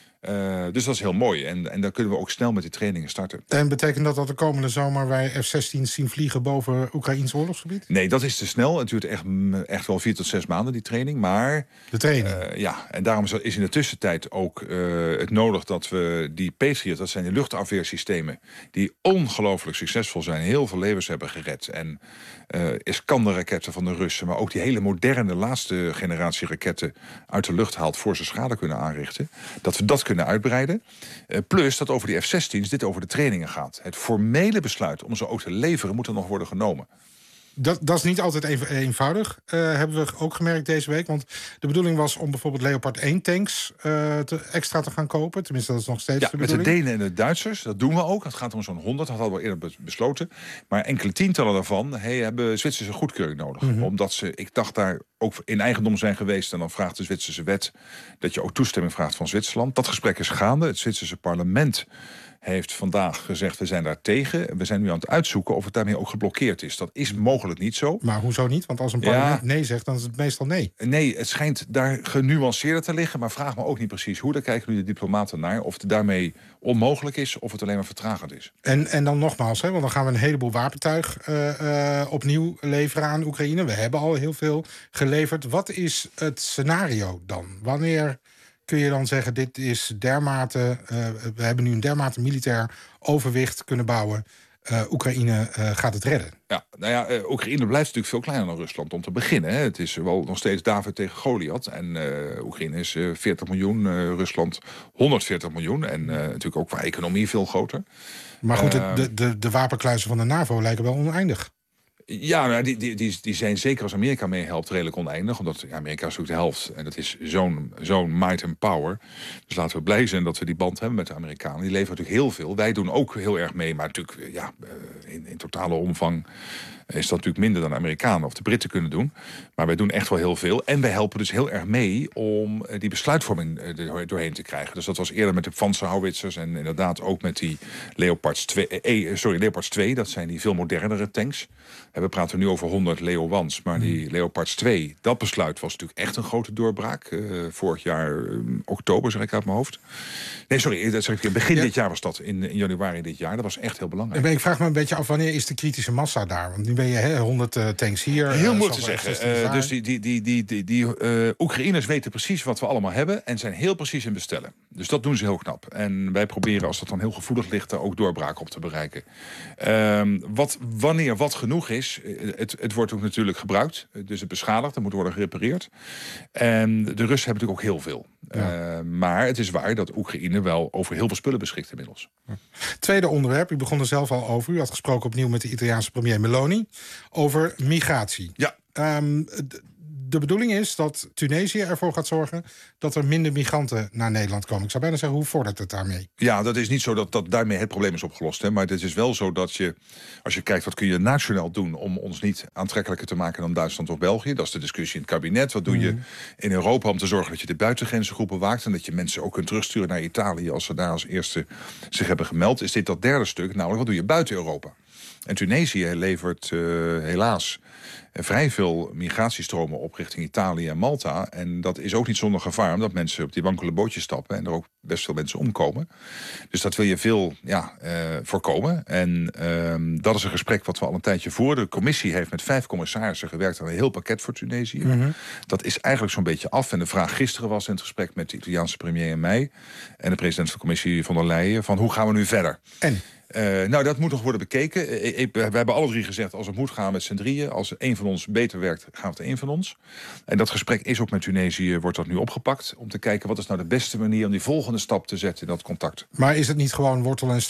S3: Uh, dus dat is heel mooi. En, en dan kunnen we ook snel met die trainingen starten.
S2: En betekent dat dat de komende zomer wij F zestien zien vliegen boven Oekraïns oorlogsgebied?
S3: Nee, dat is te snel. Het duurt echt, echt wel vier tot zes maanden, die training. Maar
S2: de training?
S3: Uh, ja, en daarom is in de tussentijd ook uh, het nodig dat we die Patriot, dat zijn die luchtafweersystemen, die ongelooflijk succesvol zijn, heel veel levens hebben gered. En uh, Iskander-raketten van de Russen, maar ook die hele moderne laatste generatie raketten uit de lucht haalt voor ze schade kunnen aanrichten. Dat we dat kunnen uitbreiden. Uh, plus dat over die F zestien's dit over de trainingen gaat. Het formele besluit om ze ook te leveren moet er nog worden genomen.
S2: Dat, dat is niet altijd even eenvoudig, uh, hebben we ook gemerkt deze week. Want de bedoeling was om bijvoorbeeld Leopard één tanks uh, te, extra te gaan kopen. Tenminste, dat is nog steeds
S3: ja,
S2: de
S3: bedoeling. Ja, met de Denen en de Duitsers, dat doen we ook. Dat gaat om zo'n honderd, dat hadden we eerder besloten. Maar enkele tientallen daarvan hey, hebben Zwitserse goedkeuring nodig. Mm-hmm. Omdat ze, ik dacht daar ook in eigendom zijn geweest. En dan vraagt de Zwitserse wet dat je ook toestemming vraagt van Zwitserland. Dat gesprek is gaande. Het Zwitserse parlement heeft vandaag gezegd, we zijn daar tegen. We zijn nu aan het uitzoeken of het daarmee ook geblokkeerd is. Dat is mogelijk niet zo.
S2: Maar hoezo niet? Want als een parlement ja, nee zegt, dan is het meestal nee.
S3: Nee, het schijnt daar genuanceerder te liggen. Maar vraag me ook niet precies hoe. Daar kijken nu de diplomaten naar. Of het daarmee onmogelijk is of het alleen maar vertragend is.
S2: En, en dan nogmaals, hè, want dan gaan we een heleboel wapentuig uh, uh, opnieuw leveren aan Oekraïne. We hebben al heel veel geleverd. Wat is het scenario dan? Wanneer kun je dan zeggen, dit is dermate, uh, we hebben nu een dermate militair overwicht kunnen bouwen. Uh, Oekraïne uh, gaat het redden.
S3: Ja, nou ja, uh, Oekraïne blijft natuurlijk veel kleiner dan Rusland om te beginnen. Hè. Het is wel nog steeds David tegen Goliath. En uh, Oekraïne is uh, veertig miljoen, uh, Rusland honderdveertig miljoen. En uh, natuurlijk ook qua economie veel groter.
S2: Maar goed,
S3: uh,
S2: de, de, de wapenkluizen van de NAVO lijken wel oneindig.
S3: Ja, nou, die, die, die, die zijn zeker als Amerika meehelpt redelijk oneindig. Omdat ja, Amerika is ook de helft. En dat is zo'n zo'n might and power. Dus laten we blij zijn dat we die band hebben met de Amerikanen. Die leveren natuurlijk heel veel. Wij doen ook heel erg mee. Maar natuurlijk ja, in, in totale omvang is dat natuurlijk minder dan de Amerikanen of de Britten kunnen doen. Maar wij doen echt wel heel veel. En wij helpen dus heel erg mee om die besluitvorming er doorheen te krijgen. Dus dat was eerder met de Panzerhauwitzers en inderdaad ook met die Leopards twee. Eh, sorry, Leopards twee, dat zijn die veel modernere tanks. We praten nu over honderd Leeuwans, maar die Leopards twee, dat besluit was natuurlijk echt een grote doorbraak. Uh, vorig jaar, um, oktober, zeg ik uit mijn hoofd. Nee, sorry, dat zeg ik, begin ja. dit jaar was dat, in, in januari dit jaar. Dat was echt heel belangrijk.
S2: Ik vraag me een beetje af, wanneer is de kritische massa daar? Want nu ben je he, honderd uh, tanks hier.
S3: Heel
S2: uh,
S3: moeilijk te zeggen. Uh, dus die, die, die, die, die, die uh, Oekraïners weten precies wat we allemaal hebben en zijn heel precies in bestellen. Dus dat doen ze heel knap. En wij proberen, als dat dan heel gevoelig ligt, er ook doorbraken op te bereiken. Um, wat, wanneer wat genoeg is, het, het wordt ook natuurlijk gebruikt. Dus het beschadigd, dat moet worden gerepareerd. En de Russen hebben natuurlijk ook heel veel. Ja. Uh, maar het is waar dat Oekraïne wel over heel veel spullen beschikt inmiddels.
S2: Ja. Tweede onderwerp, u begon er zelf al over. U had gesproken opnieuw met de Italiaanse premier Meloni over migratie.
S3: Ja.
S2: Um, De bedoeling is dat Tunesië ervoor gaat zorgen dat er minder migranten naar Nederland komen. Ik zou bijna zeggen, hoe vordert het daarmee?
S3: Ja, dat is niet zo dat, dat daarmee het probleem is opgelost. Hè? Maar het is wel zo dat je, als je kijkt wat kun je nationaal doen om ons niet aantrekkelijker te maken dan Duitsland of België. Dat is de discussie in het kabinet. Wat doe je in Europa om te zorgen dat je de buitengrenzengroep bewaakt en dat je mensen ook kunt terugsturen naar Italië als ze daar als eerste zich hebben gemeld. Is dit dat derde stuk, namelijk wat doe je buiten Europa? En Tunesië levert uh, helaas vrij veel migratiestromen op richting Italië en Malta. En dat is ook niet zonder gevaar, omdat mensen op die wankele bootjes stappen en er ook best veel mensen omkomen. Dus dat wil je veel ja, uh, voorkomen. En uh, dat is een gesprek wat we al een tijdje voeren. De commissie heeft met vijf commissarissen gewerkt aan een heel pakket voor Tunesië. Mm-hmm. Dat is eigenlijk zo'n beetje af. En de vraag gisteren was in het gesprek met de Italiaanse premier en mij en de president van de commissie von der Leyen van hoe gaan we nu verder?
S2: En?
S3: Uh, nou, dat moet nog worden bekeken. Ik, ik, we hebben alle drie gezegd, als het moet gaan met z'n drieën. Als een van ons beter werkt, gaat het een van ons. En dat gesprek is ook met Tunesië, wordt dat nu opgepakt. Om te kijken, wat is nou de beste manier om die volgende stap te zetten in dat contact.
S2: Maar is het niet gewoon wortel en stok?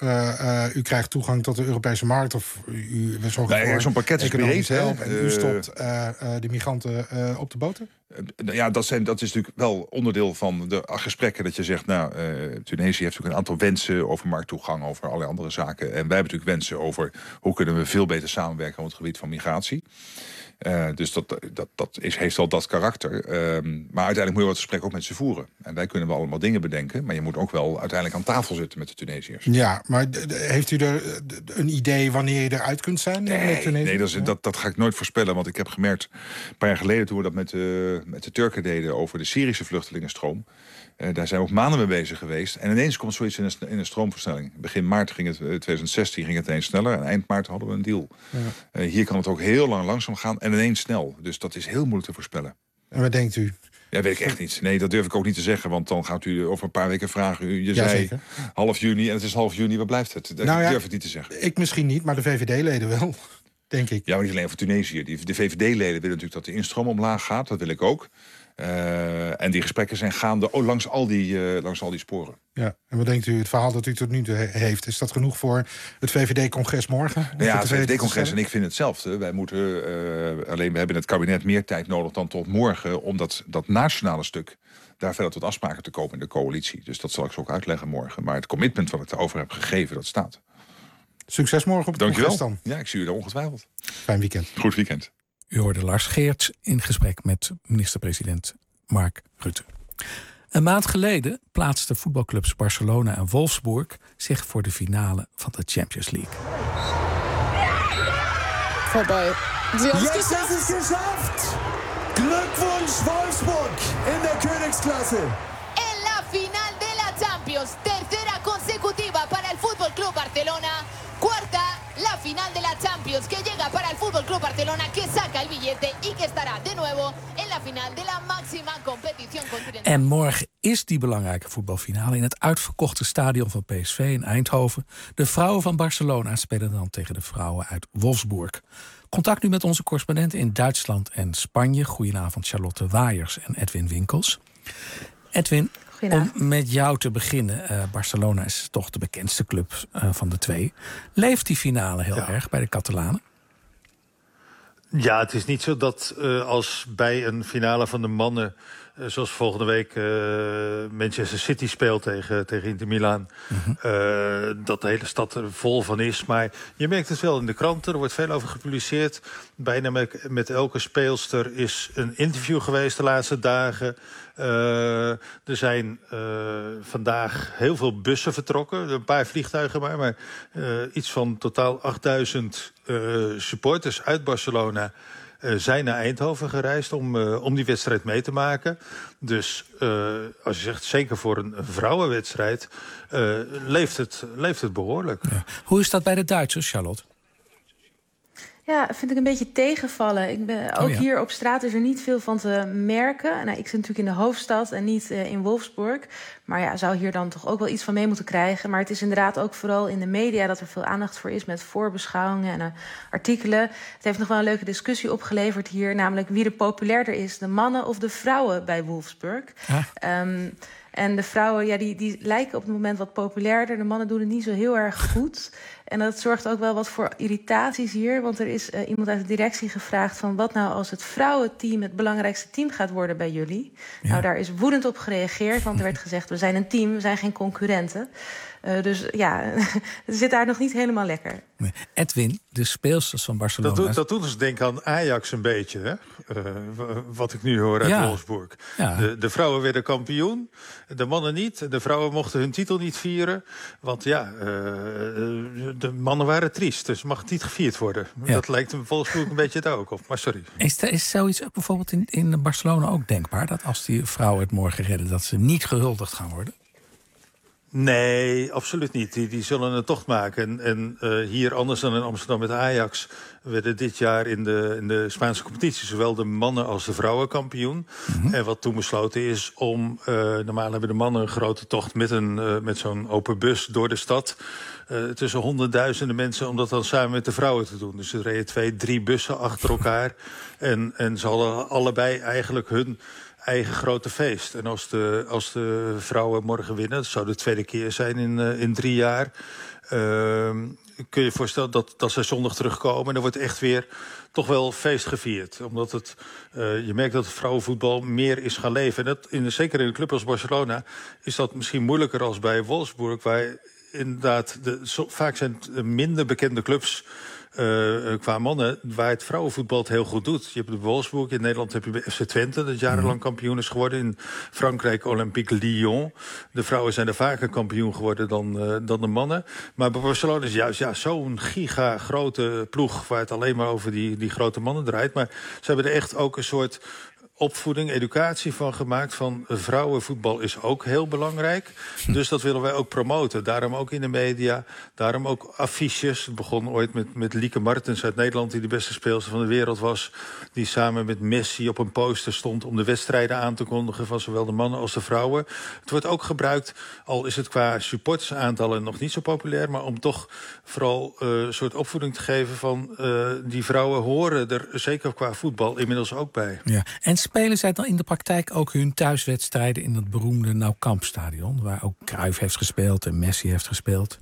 S2: Uh, uh, u krijgt toegang tot de Europese markt. Of u, we zorgen
S3: nee,
S2: voor
S3: zo'n pakket is breed, hè?
S2: En u stopt uh, uh, de migranten uh, op de boten?
S3: Uh, ja, dat, zijn, dat is natuurlijk wel onderdeel van de gesprekken. Dat je zegt, nou, uh, Tunesië heeft natuurlijk een aantal wensen over markttoegang, over allerlei andere zaken. En wij hebben natuurlijk wensen over hoe kunnen we veel beter samenwerken op het gebied van migratie. Uh, dus dat, dat, dat is, heeft wel dat karakter. Um, maar uiteindelijk moet je wat gesprek ook met ze voeren. En wij kunnen wel allemaal dingen bedenken. Maar je moet ook wel uiteindelijk aan tafel zitten met de Tunesiërs.
S2: Ja, maar d- d- heeft u er d- een idee wanneer je eruit kunt zijn?
S3: Nee,
S2: met Tunesië?
S3: nee dat, is, dat, dat ga ik nooit voorspellen. Want ik heb gemerkt, een paar jaar geleden toen we dat met de, met de Turken deden over de Syrische vluchtelingenstroom. Uh, daar zijn we ook maanden mee bezig geweest. En ineens komt zoiets in een, in een stroomversnelling. Begin maart ging het, twintig zestien ging het ineens sneller. En eind maart hadden we een deal. Ja. Uh, hier kan het ook heel lang langzaam gaan en ineens snel. Dus dat is heel moeilijk te voorspellen.
S2: En wat denkt u?
S3: Ja, weet ik echt niet. Nee, dat durf ik ook niet te zeggen. Want dan gaat u over een paar weken vragen. U, je
S2: ja,
S3: zei
S2: zeker.
S3: half juni en het is half juni. Waar blijft het? Dat
S2: nou ja,
S3: durf ik niet te zeggen.
S2: Ik misschien niet, maar de V V D-leden wel. Denk ik.
S3: Ja, maar niet alleen voor Tunesië. Die, de V V D-leden willen natuurlijk dat de instroom omlaag gaat. Dat wil ik ook. Uh, en die gesprekken zijn gaande oh, langs, al die, uh, langs al die sporen.
S2: Ja, en wat denkt u, het verhaal dat u tot nu toe he- heeft... is dat genoeg voor het V V D-congres morgen?
S3: Nou ja, het V V D-congres en ik vind hetzelfde. Wij moeten, uh, alleen we hebben het kabinet meer tijd nodig dan tot morgen... om dat, dat nationale stuk daar verder tot afspraken te komen in de coalitie. Dus dat zal ik zo ook uitleggen morgen. Maar het commitment wat ik daarover heb gegeven, dat staat.
S2: Succes morgen op het
S3: Dankjewel.
S2: congres dan.
S3: Ja, ik zie u daar ongetwijfeld.
S2: Fijn weekend.
S3: Goed weekend.
S12: U hoorde Lars Geerts in gesprek met minister-president Mark Rutte. Een maand geleden plaatsten voetbalclubs Barcelona en Wolfsburg zich voor de finale van de Champions League.
S4: Voorbij.
S5: Jetzt ist es geschafft! Glückwunsch Wolfsburg in der Königsklasse!
S6: En la final de la Champions, tercera consecutiva para el Fútbol Club Barcelona, cuarta la final de la Champions que llega para el Fútbol Club Barcelona, que saca el billete y que estará de nuevo en la final de la máxima competición continental.
S12: En morgen is die belangrijke voetbalfinale in het uitverkochte stadion van P S V in Eindhoven. De vrouwen van Barcelona spelen dan tegen de vrouwen uit Wolfsburg. Contact nu met onze correspondenten in Duitsland en Spanje. Goedenavond Charlotte Waaiers en Edwin Winkels. Edwin, om met jou te beginnen. Uh, Barcelona is toch de bekendste club uh, van de twee. Leeft die finale heel ja. erg bij de Catalanen?
S7: Ja, het is niet zo dat uh, als bij een finale van de mannen... Uh, zoals volgende week uh, Manchester City speelt tegen, tegen Inter Milan... Mm-hmm. Uh, dat de hele stad er vol van is. Maar je merkt het wel in de kranten, er wordt veel over gepubliceerd. Bijna met, met elke speelster is een interview geweest de laatste dagen... Uh, er zijn uh, vandaag heel veel bussen vertrokken. Een paar vliegtuigen maar. Maar uh, iets van totaal achtduizend uh, supporters uit Barcelona... Uh, zijn naar Eindhoven gereisd om, uh, om die wedstrijd mee te maken. Dus uh, als je zegt, zeker voor een vrouwenwedstrijd... Uh, leeft, het, leeft het behoorlijk.
S12: Ja. Hoe is dat bij de Duitsers, Charlotte?
S4: Ja, vind ik een beetje tegenvallen. Ik ben, ook
S12: oh ja.
S4: hier op straat is er niet veel van te merken. Nou, ik zit natuurlijk in de hoofdstad en niet uh, in Wolfsburg. Maar ja, zou hier dan toch ook wel iets van mee moeten krijgen. Maar het is inderdaad ook vooral in de media dat er veel aandacht voor is... met voorbeschouwingen en uh, artikelen. Het heeft nog wel een leuke discussie opgeleverd hier... namelijk wie er populairder is, de mannen of de vrouwen bij Wolfsburg. Ah. Um, En de vrouwen, ja, die, die lijken op het moment wat populairder. De mannen doen het niet zo heel erg goed. En dat zorgt ook wel wat voor irritaties hier. Want er is uh, iemand uit de directie gevraagd van... wat nou als het vrouwenteam het belangrijkste team gaat worden bij jullie? Ja. Nou, daar is woedend op gereageerd. Want er werd gezegd, we zijn een team, we zijn geen concurrenten. Uh, dus ja, het zit daar nog niet helemaal lekker.
S12: Nee. Edwin, de speelsters van Barcelona...
S7: Dat doet, dat doet ons denken aan Ajax een beetje, hè? Uh, wat ik nu hoor uit ja. Wolfsburg. Ja. De, de vrouwen werden kampioen, de mannen niet. De vrouwen mochten hun titel niet vieren. Want ja, uh, de mannen waren triest, dus mag het niet gevierd worden. Ja. Dat lijkt in Wolfsburg een beetje daar ook op, maar sorry.
S12: Is, is zoiets bijvoorbeeld in, in Barcelona ook denkbaar? Dat als die vrouwen het morgen redden, dat ze niet gehuldigd gaan worden?
S7: Nee, absoluut niet. Die, die zullen een tocht maken. En, en uh, hier, anders dan in Amsterdam met Ajax... werden dit jaar in de, in de Spaanse competitie... zowel de mannen als de vrouwen kampioen. Mm-hmm. En wat toen besloten is om... Uh, normaal hebben de mannen een grote tocht met, een, uh, met zo'n open bus door de stad... Uh, tussen honderdduizenden mensen om dat dan samen met de vrouwen te doen. Dus er reden twee, drie bussen achter elkaar. En, en ze hadden allebei eigenlijk hun... eigen grote feest. En als de, als de vrouwen morgen winnen... dat zou de tweede keer zijn in, uh, in drie jaar... Uh, kun je je voorstellen dat, dat ze zondag terugkomen en er wordt echt weer toch wel feest gevierd. Omdat het, uh, je merkt dat het vrouwenvoetbal meer is gaan leven. En dat in, zeker in een club als Barcelona is dat misschien moeilijker als bij Wolfsburg, waar inderdaad de, zo, vaak zijn het minder bekende clubs Uh, qua mannen, waar het vrouwenvoetbal het heel goed doet. Je hebt de Wolfsburg, in Nederland heb je bij F C Twente, dat jarenlang kampioen is geworden. In Frankrijk Olympique Lyon. De vrouwen zijn er vaker kampioen geworden dan, uh, dan de mannen. Maar bij Barcelona is juist ja, zo'n giga grote ploeg, waar het alleen maar over die, die grote mannen draait. Maar ze hebben er echt ook een soort opvoeding, educatie van gemaakt. Van vrouwenvoetbal is ook heel belangrijk. Dus dat willen wij ook promoten. Daarom ook in de media. Daarom ook affiches. Het begon ooit met, met Lieke Martens uit Nederland, die de beste speelster van de wereld was. Die samen met Messi op een poster stond om de wedstrijden aan te kondigen van zowel de mannen als de vrouwen. Het wordt ook gebruikt, al is het qua supportersaantallen nog niet zo populair, maar om toch vooral uh, een soort opvoeding te geven van uh, die vrouwen horen er zeker qua voetbal inmiddels ook bij.
S12: Ja. En spelen zij dan in de praktijk ook hun thuiswedstrijden in dat beroemde Nou Camp stadion, waar ook Cruyff heeft gespeeld en Messi heeft gespeeld?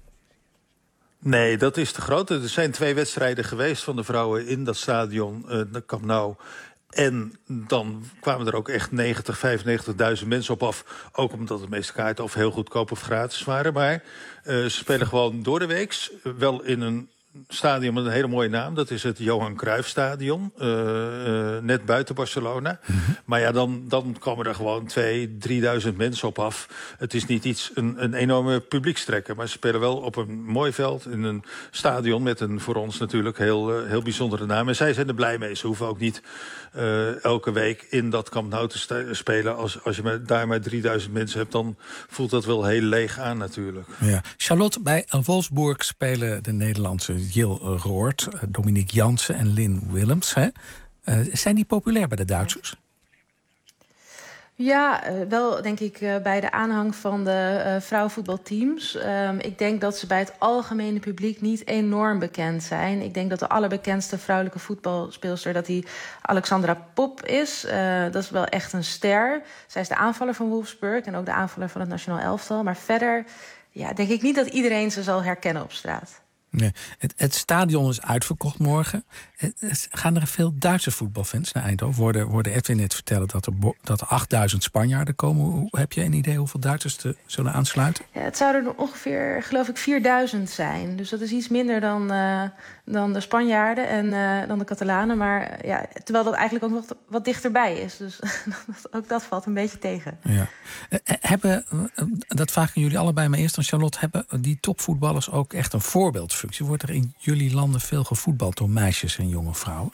S7: Nee, dat is te groot. Er zijn twee wedstrijden geweest van de vrouwen in dat stadion, uh, de Camp Nou. En dan kwamen er ook echt negentig, vijfennegentigduizend mensen op af. Ook omdat de meeste kaarten of heel goedkoop of gratis waren. Maar uh, ze spelen gewoon door de weeks, wel in een stadion met een hele mooie naam. Dat is het Johan Cruijff Stadion. Uh, uh, net buiten Barcelona. Mm-hmm. Maar ja, dan, dan komen er gewoon twee, drieduizend mensen op af. Het is niet iets, een, een enorme publiekstrekker. Maar ze spelen wel op een mooi veld in een stadion met een voor ons natuurlijk heel, uh, heel bijzondere naam. En zij zijn er blij mee. Ze hoeven ook niet uh, elke week in dat Camp Nou te st- spelen. Als, als je maar, daar maar drieduizend mensen hebt, dan voelt dat wel heel leeg aan natuurlijk.
S12: Ja. Charlotte, bij Wolfsburg spelen de Nederlandse Jill Roord, Dominique Jansen en Lynn Willems. Hè? Uh, zijn die populair bij de Duitsers?
S4: Ja, uh, wel denk ik uh, bij de aanhang van de uh, vrouwenvoetbalteams. Um, ik denk dat ze bij het algemene publiek niet enorm bekend zijn. Ik denk dat de allerbekendste vrouwelijke voetbalspeelster dat die Alexandra Popp is. Uh, dat is wel echt een ster. Zij is de aanvaller van Wolfsburg en ook de aanvaller van het nationaal elftal. Maar verder ja, denk ik niet dat iedereen ze zal herkennen op straat.
S12: Nee, het, het stadion is uitverkocht morgen. Gaan er veel Duitse voetbalfans naar Eindhoven? Worden, worden Edwin net vertellen dat er, dat er achtduizend Spanjaarden komen. Hoe, heb je een idee hoeveel Duitsers te zullen aansluiten?
S4: Ja, het zouden er ongeveer, geloof ik, vierduizend zijn. Dus dat is iets minder dan, uh, dan de Spanjaarden en uh, dan de Catalanen. Maar ja, terwijl dat eigenlijk ook nog wat dichterbij is. Dus ook dat valt een beetje tegen.
S12: Ja. Uh, hebben, uh, dat vragen jullie allebei, maar eerst aan Charlotte. Hebben die topvoetballers ook echt een voorbeeld? Wordt er in jullie landen veel gevoetbald door meisjes en jonge vrouwen?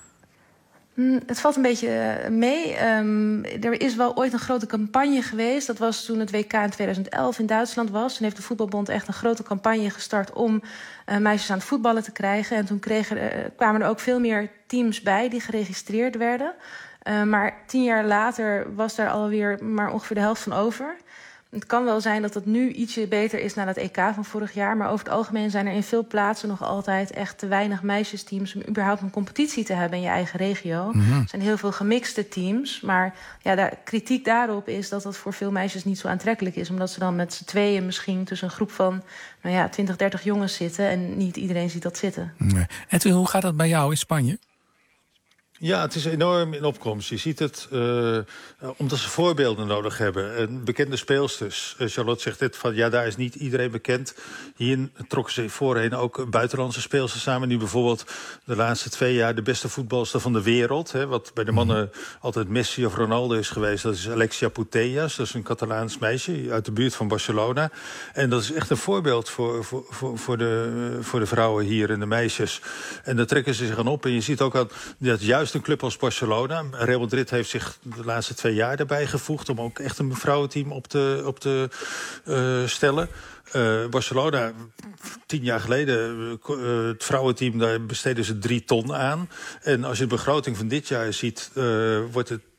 S4: Mm, het valt een beetje mee. Um, er is wel ooit een grote campagne geweest. Dat was toen het W K in tweeduizend elf in Duitsland was. Toen heeft de Voetbalbond echt een grote campagne gestart om uh, meisjes aan het voetballen te krijgen. En toen kregen, uh, kwamen er ook veel meer teams bij die geregistreerd werden. Uh, maar tien jaar later was daar alweer maar ongeveer de helft van over. Het kan wel zijn dat het nu ietsje beter is na het E K van vorig jaar. Maar over het algemeen zijn er in veel plaatsen nog altijd echt te weinig meisjesteams om überhaupt een competitie te hebben in je eigen regio. Mm-hmm. Er zijn heel veel gemixte teams. Maar ja, daar, kritiek daarop is dat dat voor veel meisjes niet zo aantrekkelijk is. Omdat ze dan met z'n tweeën misschien tussen een groep van nou ja, twintig, dertig jongens zitten. En niet iedereen ziet dat zitten.
S12: Nee. Edwin, hoe gaat dat bij jou in Spanje?
S7: Ja, het is enorm in opkomst. Je ziet het uh, omdat ze voorbeelden nodig hebben. En bekende speelsters. Uh, Charlotte zegt dit van, ja, daar is niet iedereen bekend. Hier trokken ze voorheen ook buitenlandse speelsters samen. Nu bijvoorbeeld de laatste twee jaar de beste voetbalster van de wereld. Hè, wat bij de mannen altijd Messi of Ronaldo is geweest. Dat is Alexia Putellas. Dat is een Catalaans meisje uit de buurt van Barcelona. En dat is echt een voorbeeld voor, voor, voor, voor, de, voor de vrouwen hier en de meisjes. En daar trekken ze zich aan op. En je ziet ook aan dat juist een club als Barcelona. Real Madrid heeft zich de laatste twee jaar daarbij gevoegd om ook echt een vrouwenteam op te, op te uh, stellen. Uh, Barcelona, tien jaar geleden, uh, het vrouwenteam, daar besteden ze drie ton aan. En als je de begroting van dit jaar ziet, uh, wordt het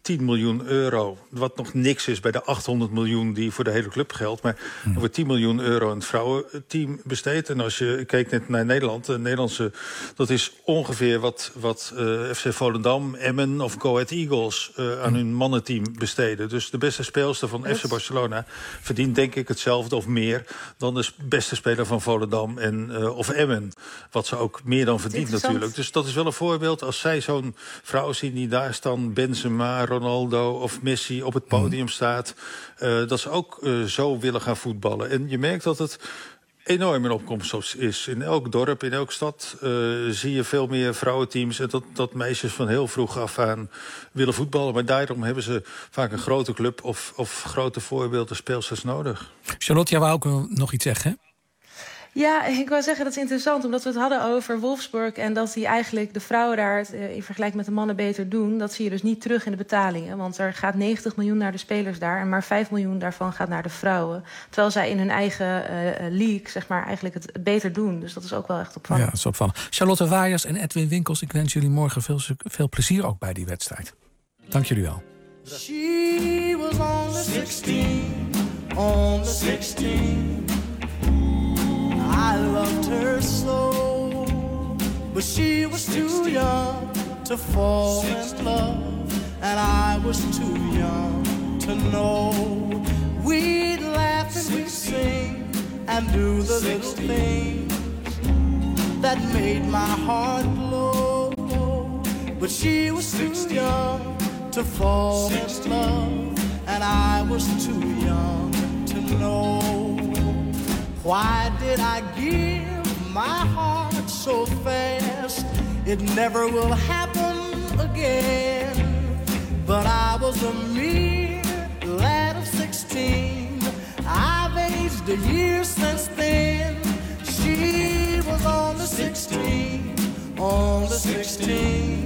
S7: tien miljoen euro. Wat nog niks is bij de achthonderd miljoen die voor de hele club geldt. Maar er wordt tien miljoen euro aan het vrouwenteam besteed. En als je kijkt net naar Nederland, de Nederlandse, dat is ongeveer wat, wat uh, F C Volendam, Emmen of Go Ahead Eagles uh, aan hun mannenteam besteden. Dus de beste speelster van F C Barcelona verdient denk ik hetzelfde of meer dan de beste speler van Volendam en, uh, of Emmen. Wat ze ook meer dan verdient natuurlijk. Dus dat is wel een voorbeeld. Als zij zo'n vrouw zien die daar staan, Benzema, Ronaldo of Messi op het podium staat, uh, dat ze ook uh, zo willen gaan voetballen. En je merkt dat het enorm in opkomst is. In elk dorp, in elke stad uh, zie je veel meer vrouwenteams en dat, dat meisjes van heel vroeg af aan willen voetballen. Maar daarom hebben ze vaak een grote club of, of grote voorbeelden speelsters nodig.
S12: Charlotte, jij wou ook nog iets zeggen, hè?
S4: Ja, ik wou zeggen dat is interessant, omdat we het hadden over Wolfsburg en dat die eigenlijk de vrouwen daar het, in vergelijking met de mannen beter doen. Dat zie je dus niet terug in de betalingen, want er gaat negentig miljoen naar de spelers daar en maar vijf miljoen daarvan gaat naar de vrouwen. Terwijl zij in hun eigen uh, league zeg maar eigenlijk het, het beter doen. Dus dat is ook wel echt opvallend.
S12: Ja, dat is opvallend. Charlotte Waaiers en Edwin Winkels, ik wens jullie morgen veel, veel plezier ook bij die wedstrijd. Dank jullie wel.
S5: She was on the sixteen, on the sixteen. I loved her so, but she was too young to fall in love, and I was too young to know. We'd laugh and we'd sing and do the little things that made my heart glow, but she was too young to fall in love, and I was too young to know. Why did I give my heart so fast? It never will happen again. But I was a mere lad of sixteen. I've aged a year since then. She was on the sixteen, on the sixteen,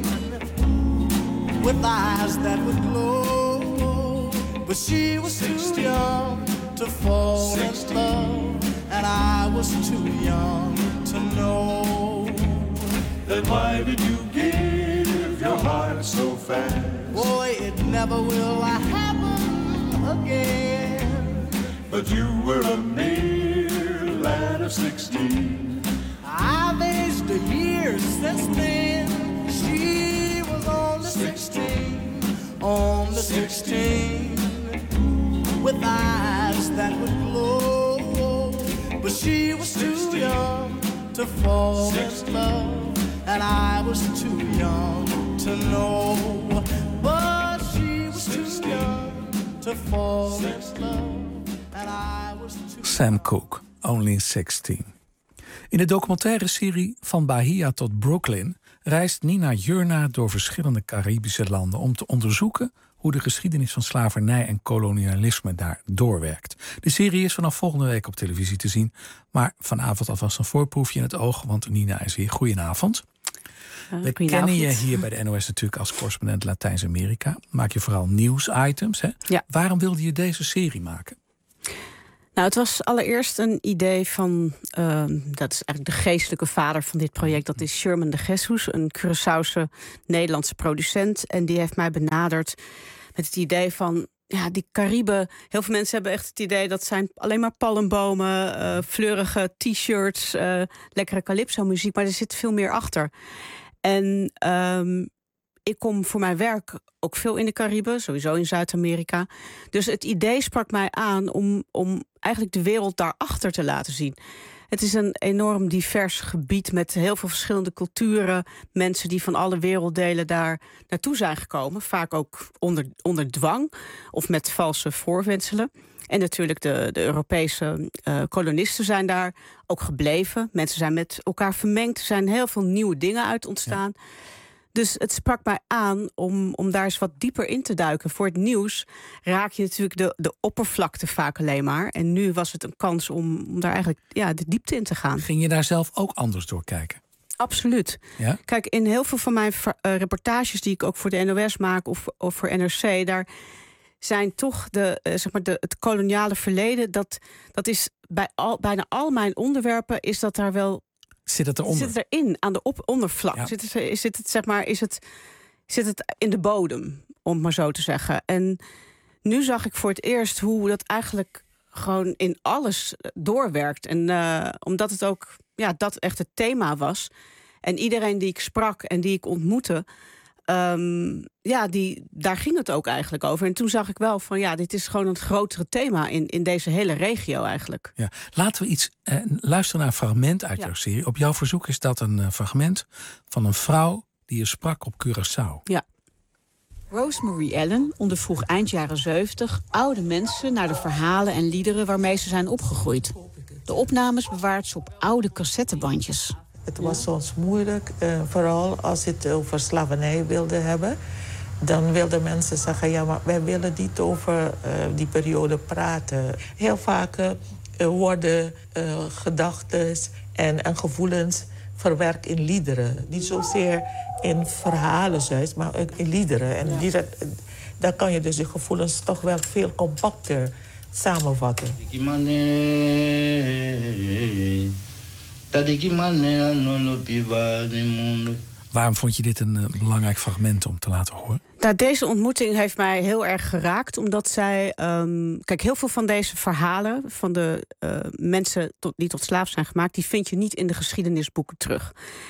S5: with eyes that would glow. But she was too young to fall in love, and I was too young to know.
S18: Then why did you give your heart so fast?
S5: Boy, it never will happen again.
S18: But you were a mere lad of sixteen.
S5: I've aged a year since then. She was on the sixteen, on the sixteen, with eyes that would glow. But she was too young to fall in love, and I was too young to know. But she was too young to fall in love, and I was too
S12: Sam Cooke, Only sixteen. In de documentaire serie Van Bahia tot Brooklyn reist Nina Jurna door verschillende Caribische landen om te onderzoeken hoe de geschiedenis van slavernij en kolonialisme daar doorwerkt. De serie is vanaf volgende week op televisie te zien, maar vanavond alvast een voorproefje in het oog, want Nina is hier. Goedenavond.
S8: Uh,
S12: We kennen je hier bij de N O S natuurlijk als correspondent Latijns-Amerika. Maak je vooral nieuwsitems, hè?
S8: Ja.
S12: Waarom wilde je deze serie maken?
S8: Nou, het was allereerst een idee van, uh, dat is eigenlijk de geestelijke vader van dit project. Dat is Sherman de Jesus, een Curaçaose Nederlandse producent. En die heeft mij benaderd met het idee van, ja, die Cariben. Heel veel mensen hebben echt het idee dat zijn alleen maar palmbomen, uh, fleurige t-shirts, uh, lekkere calypso-muziek. Maar er zit veel meer achter. En um, ik kom voor mijn werk ook veel in de Cariben, sowieso in Zuid-Amerika. Dus het idee sprak mij aan om, om eigenlijk de wereld daarachter te laten zien. Het is een enorm divers gebied met heel veel verschillende culturen. Mensen die van alle werelddelen daar naartoe zijn gekomen. Vaak ook onder, onder dwang of met valse voorwendselen. En natuurlijk de, de Europese uh, kolonisten zijn daar ook gebleven. Mensen zijn met elkaar vermengd. Er zijn heel veel nieuwe dingen uit ontstaan. Ja. Dus het sprak mij aan om, om daar eens wat dieper in te duiken. Voor het nieuws raak je natuurlijk de, de oppervlakte vaak alleen maar. En nu was het een kans om, om daar eigenlijk ja, de diepte in te gaan.
S12: Ging je daar zelf ook anders door kijken?
S8: Absoluut.
S12: Ja?
S8: Kijk, in heel veel van mijn uh, reportages die ik ook voor de N O S maak of, of voor N R C, daar zijn toch de, uh, zeg maar de, het koloniale verleden. Dat, dat is bij al, bijna al mijn onderwerpen is dat daar wel.
S12: Zit het eronder?
S8: Zit het erin, aan de op ondervlak?
S12: Ja.
S8: Zit het, zit het, zeg maar, is het, zit het in de bodem? om het maar zo te zeggen. En nu zag ik voor het eerst hoe dat eigenlijk gewoon in alles doorwerkt. En uh, omdat het ook ja, dat echt het thema was. En iedereen die ik sprak en die ik ontmoette, Um, ja, die, daar ging het ook eigenlijk over. En toen zag ik wel van ja, dit is gewoon een grotere thema in, in deze hele regio eigenlijk.
S12: Ja. Laten we iets eh, luisteren naar een fragment uit ja. jouw serie. Op jouw verzoek is dat een uh, fragment van een vrouw die je sprak op Curaçao.
S8: Ja.
S9: Rosemary Allen ondervroeg eind jaren zeventig oude mensen naar de verhalen en liederen waarmee ze zijn opgegroeid. De opnames bewaart ze op oude cassettebandjes.
S10: Het was soms moeilijk, uh, vooral als je het over slavernij wilde hebben. Dan wilden mensen zeggen, ja, maar wij willen niet over uh, die periode praten. Heel vaak uh, worden uh, gedachten en, en gevoelens verwerkt in liederen. Niet zozeer in verhalen juist, maar ook in liederen. En die, daar kan je dus de gevoelens toch wel veel compacter samenvatten.
S12: Waarom vond je dit een uh, belangrijk fragment om te laten horen?
S8: Nou, deze ontmoeting heeft mij heel erg geraakt. Omdat zij... Um, kijk, heel veel van deze verhalen van de uh, mensen tot, die tot slaaf zijn gemaakt, die vind je niet in de geschiedenisboeken terug.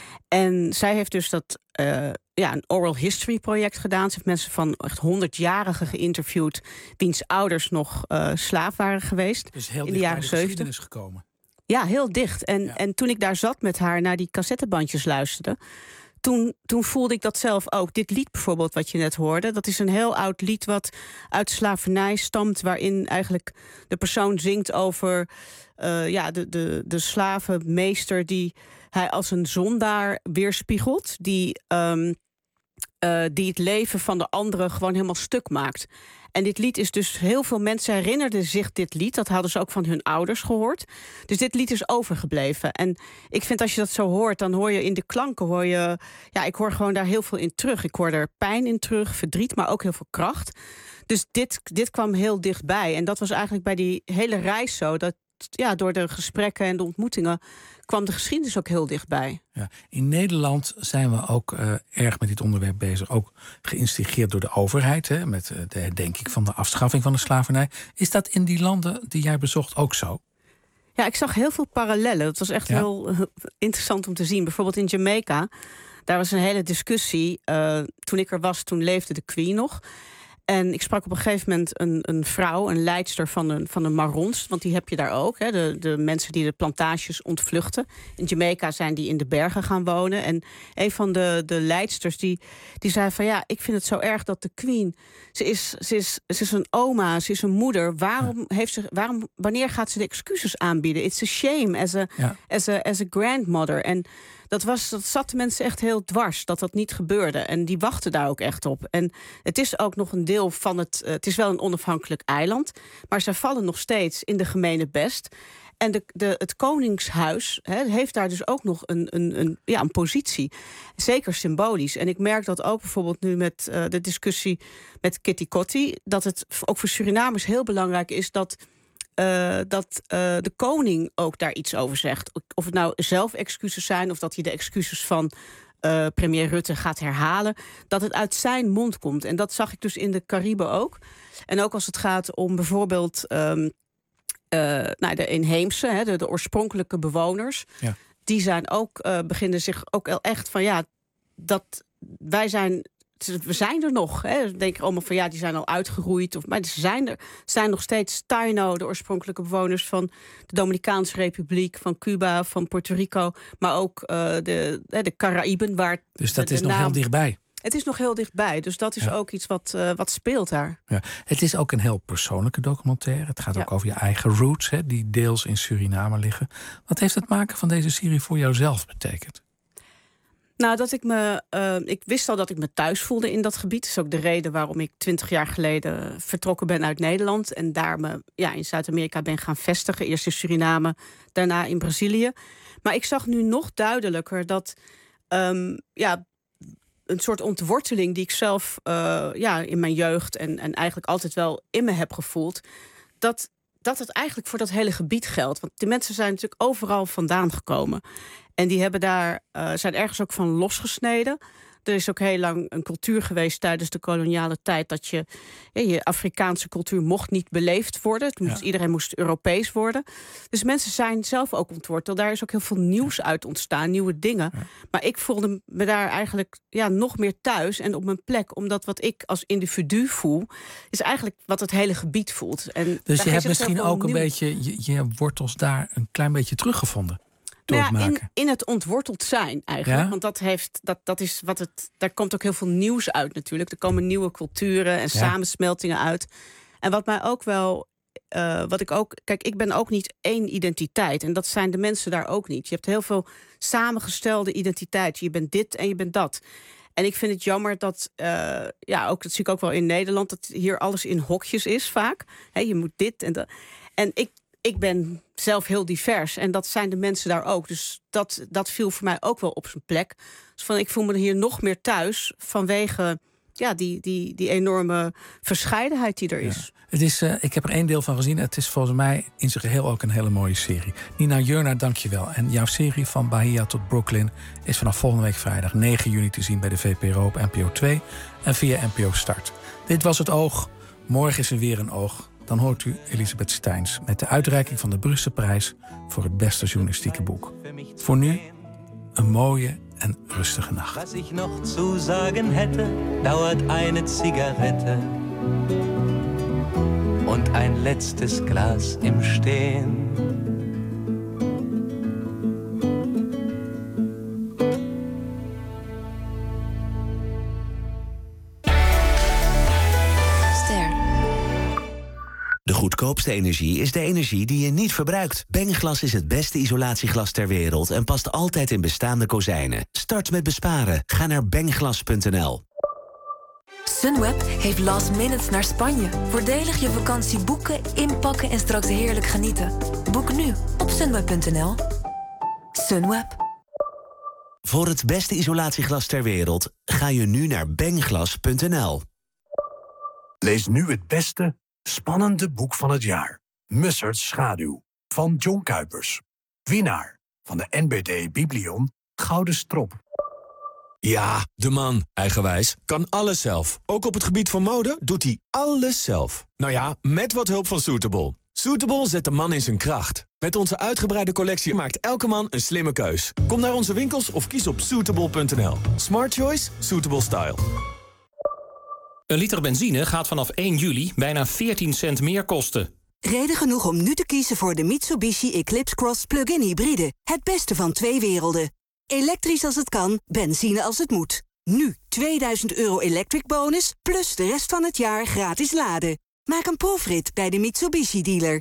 S8: En zij heeft dus dat uh, ja, een oral history project gedaan. Ze heeft mensen van echt honderdjarigen geïnterviewd, wiens ouders nog uh, slaaf waren geweest.
S12: Dus heel
S8: in de jaren
S12: zeventig gekomen.
S8: Ja, heel dicht. En,
S12: ja.
S8: en toen ik daar zat met haar naar die cassettebandjes luisterde, Toen, toen voelde ik dat zelf ook. Dit lied bijvoorbeeld wat je net hoorde, dat is een heel oud lied wat uit slavernij stamt, waarin eigenlijk de persoon zingt over uh, ja, de, de, de slavenmeester die hij als een zondaar weerspiegelt, die, um, uh, die het leven van de anderen gewoon helemaal stuk maakt. En dit lied is dus, heel veel mensen herinnerden zich dit lied. Dat hadden ze ook van hun ouders gehoord. Dus dit lied is overgebleven. En ik vind als je dat zo hoort, dan hoor je in de klanken, hoor je, ja, ik hoor gewoon daar heel veel in terug. Ik hoor er pijn in terug, verdriet, maar ook heel veel kracht. Dus dit, dit kwam heel dichtbij. En dat was eigenlijk bij die hele reis zo, dat ja, door de gesprekken en de ontmoetingen kwam de geschiedenis ook heel dichtbij.
S12: Ja, in Nederland zijn we ook uh, erg met dit onderwerp bezig. Ook geïnstigeerd door de overheid, hè, met uh, de herdenking van de afschaffing van de slavernij. Is dat in die landen die jij bezocht ook zo?
S8: Ja, ik zag heel veel parallellen. Het was echt ja. heel uh, interessant om te zien. Bijvoorbeeld in Jamaica, daar was een hele discussie. Uh, toen ik er was, toen leefde de Queen nog. En ik sprak op een gegeven moment een, een vrouw, een leidster van de, van de Marrons. Want die heb je daar ook, hè, de, de mensen die de plantages ontvluchten. In Jamaica zijn die in de bergen gaan wonen. En een van de, de leidsters die, die zei van ja, ik vind het zo erg dat de Queen, Ze is, ze is, ze is een oma, ze is een moeder. Waarom heeft ze, waarom, wanneer gaat ze de excuses aanbieden? It's a shame as a, ja. as a, as a grandmother. En dat, was, dat zat de mensen echt heel dwars, dat dat niet gebeurde. En die wachten daar ook echt op. En het is ook nog een deel van het... Uh, het is wel een onafhankelijk eiland, maar zij vallen nog steeds in de gemene best. En de, de, het Koningshuis he, heeft daar dus ook nog een, een, een, ja, een positie. Zeker symbolisch. En ik merk dat ook bijvoorbeeld nu met uh, de discussie met Kitty Kotti, dat het ook voor Surinamers heel belangrijk is dat Uh, dat uh, de koning ook daar iets over zegt. Of het nou zelf excuses zijn, of dat hij de excuses van uh, premier Rutte gaat herhalen, dat het uit zijn mond komt. En dat zag ik dus in de Cariben ook. En ook als het gaat om bijvoorbeeld um, uh, nou, de inheemse, hè, de, de oorspronkelijke bewoners. Ja. Die zijn ook, uh, beginnen zich ook echt van ja, dat wij zijn. We zijn er nog. Hè. Dan denk je allemaal van ja, die zijn al uitgeroeid. Of, maar ze zijn er. zijn nog steeds Taino, de oorspronkelijke bewoners van de Dominicaanse Republiek, van Cuba, van Puerto Rico. Maar ook uh, de, de Caraïben. Waar
S12: dus dat
S8: de,
S12: is
S8: de
S12: nog
S8: naam,
S12: heel dichtbij.
S8: Het is nog heel dichtbij. Dus dat is ja. ook iets wat, uh, wat speelt daar.
S12: Ja. Het is ook een heel persoonlijke documentaire. Het gaat
S8: ja.
S12: ook over je eigen roots, hè, die deels in Suriname liggen. Wat heeft het maken van deze serie voor jouzelf betekend?
S8: Nou, dat ik me. Uh, ik wist al dat ik me thuis voelde in dat gebied. Dat is ook de reden waarom ik twintig jaar geleden vertrokken ben uit Nederland. En daar me ja, in Zuid-Amerika ben gaan vestigen. Eerst in Suriname, daarna in Brazilië. Maar ik zag nu nog duidelijker dat um, ja, een soort ontworteling die ik zelf uh, ja, in mijn jeugd en, en eigenlijk altijd wel in me heb gevoeld, dat, dat het eigenlijk voor dat hele gebied geldt. Want die mensen zijn natuurlijk overal vandaan gekomen. En die hebben daar, uh, zijn ergens ook van losgesneden Er is ook heel lang een cultuur geweest tijdens de koloniale tijd dat je ja, je Afrikaanse cultuur mocht niet beleefd worden. Het moest, ja. Iedereen moest Europees worden. Dus mensen zijn zelf ook ontworteld. Daar is ook heel veel nieuws uit ontstaan, nieuwe dingen. Ja. Maar ik voelde me daar eigenlijk ja, nog meer thuis en op mijn plek. Omdat wat ik als individu voel, is eigenlijk wat het hele gebied voelt. En
S12: dus je hebt misschien ook een nieuw... beetje je, je wortels daar een klein beetje teruggevonden.
S8: Nou ja, in, in het ontworteld zijn eigenlijk. Ja? Want dat heeft, dat, dat is wat het. Daar komt ook heel veel nieuws uit natuurlijk. Er komen nieuwe culturen en ja. samensmeltingen uit. En wat mij ook wel. Uh, wat ik ook. Kijk, ik ben ook niet één identiteit. En dat zijn de mensen daar ook niet. Je hebt heel veel samengestelde identiteiten. Je bent dit en je bent dat. En ik vind het jammer dat, uh, ja, ook dat zie ik ook wel in Nederland, dat hier alles in hokjes is vaak. He, je moet dit en dat. En ik. Ik ben zelf heel divers en dat zijn de mensen daar ook. Dus dat, dat viel voor mij ook wel op zijn plek. Dus van, ik voel me hier nog meer thuis vanwege ja, die, die, die enorme verscheidenheid die er is.
S12: Ja. Het is uh, ik heb er één deel van gezien. Het is volgens mij in zijn geheel ook een hele mooie serie. Nina Jurna, dank je wel. En jouw serie van Bahia tot Brooklyn is vanaf volgende week vrijdag negen juni te zien bij de V P R O op N P O twee en via N P O Start. Dit was Het Oog. Morgen is er weer een oog. Dan hoort u Elisabeth Steins met de uitreiking van de Brusse Prijs voor het beste journalistieke boek. Voor nu een mooie en rustige nacht.
S13: Was ik nog zu sagen hätte, dauert eine Zigarette und ein letztes Glas im Stehen.
S14: De goedkoopste energie is de energie die je niet verbruikt. Bengglas is het beste isolatieglas ter wereld en past altijd in bestaande kozijnen. Start met besparen. Ga naar bengglas punt n l.
S15: Sunweb heeft last minutes naar Spanje. Voordelig je vakantie boeken, inpakken en straks heerlijk genieten. Boek nu op sunweb punt n l. Sunweb.
S14: Voor het beste isolatieglas ter wereld ga je nu naar bengglas punt n l.
S16: Lees nu het beste, spannende boek van het jaar. Mussert's Schaduw van John Kuipers. Winnaar van de N B D Biblion Gouden Strop.
S17: Ja, de man, eigenwijs, kan alles zelf. Ook op het gebied van mode doet hij alles zelf. Nou ja, met wat hulp van Suitable. Suitable zet de man in zijn kracht. Met onze uitgebreide collectie maakt elke man een slimme keus. Kom naar onze winkels of kies op suitable punt n l. Smart choice, suitable style.
S19: Een liter benzine gaat vanaf één juli bijna veertien cent meer kosten.
S27: Reden genoeg om nu te kiezen voor de Mitsubishi Eclipse Cross Plug-in Hybride. Het beste van twee werelden. Elektrisch als het kan, benzine als het moet. Nu tweeduizend euro electric bonus, plus de rest van het jaar gratis laden. Maak een proefrit bij de Mitsubishi dealer.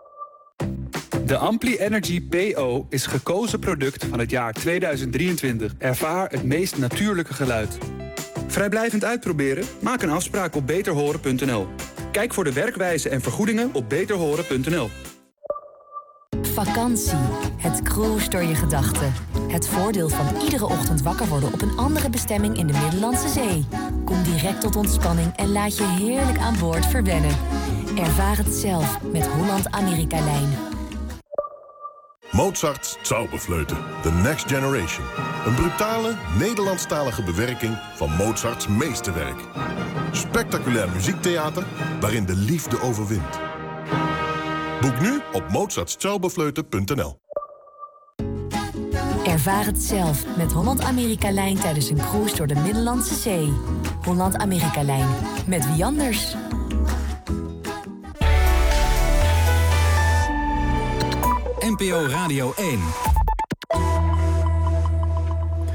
S28: De Ampli Energy P O is gekozen product van het jaar tweeduizend drieëntwintig. Ervaar het meest natuurlijke geluid. Vrijblijvend uitproberen? Maak een afspraak op beter horen punt n l. Kijk voor de werkwijze en vergoedingen op beter horen punt n l.
S15: Vakantie. Het cruist door je gedachten. Het voordeel van iedere ochtend wakker worden op een andere bestemming in de Middellandse Zee. Kom direct tot ontspanning en laat je heerlijk aan boord verwennen. Ervaar het zelf met Holland-Amerika-lijn.
S29: Mozart's Zauberflöte, The Next Generation. Een brutale, Nederlandstalige bewerking van Mozarts meesterwerk. Spectaculair muziektheater waarin de liefde overwint. Boek nu op mozarts zauberflöte punt n l.
S15: Ervaar het zelf met Holland-Amerika-lijn tijdens een cruise door de Middellandse Zee. Holland-Amerika-lijn. Met wie anders?
S30: N P O Radio één.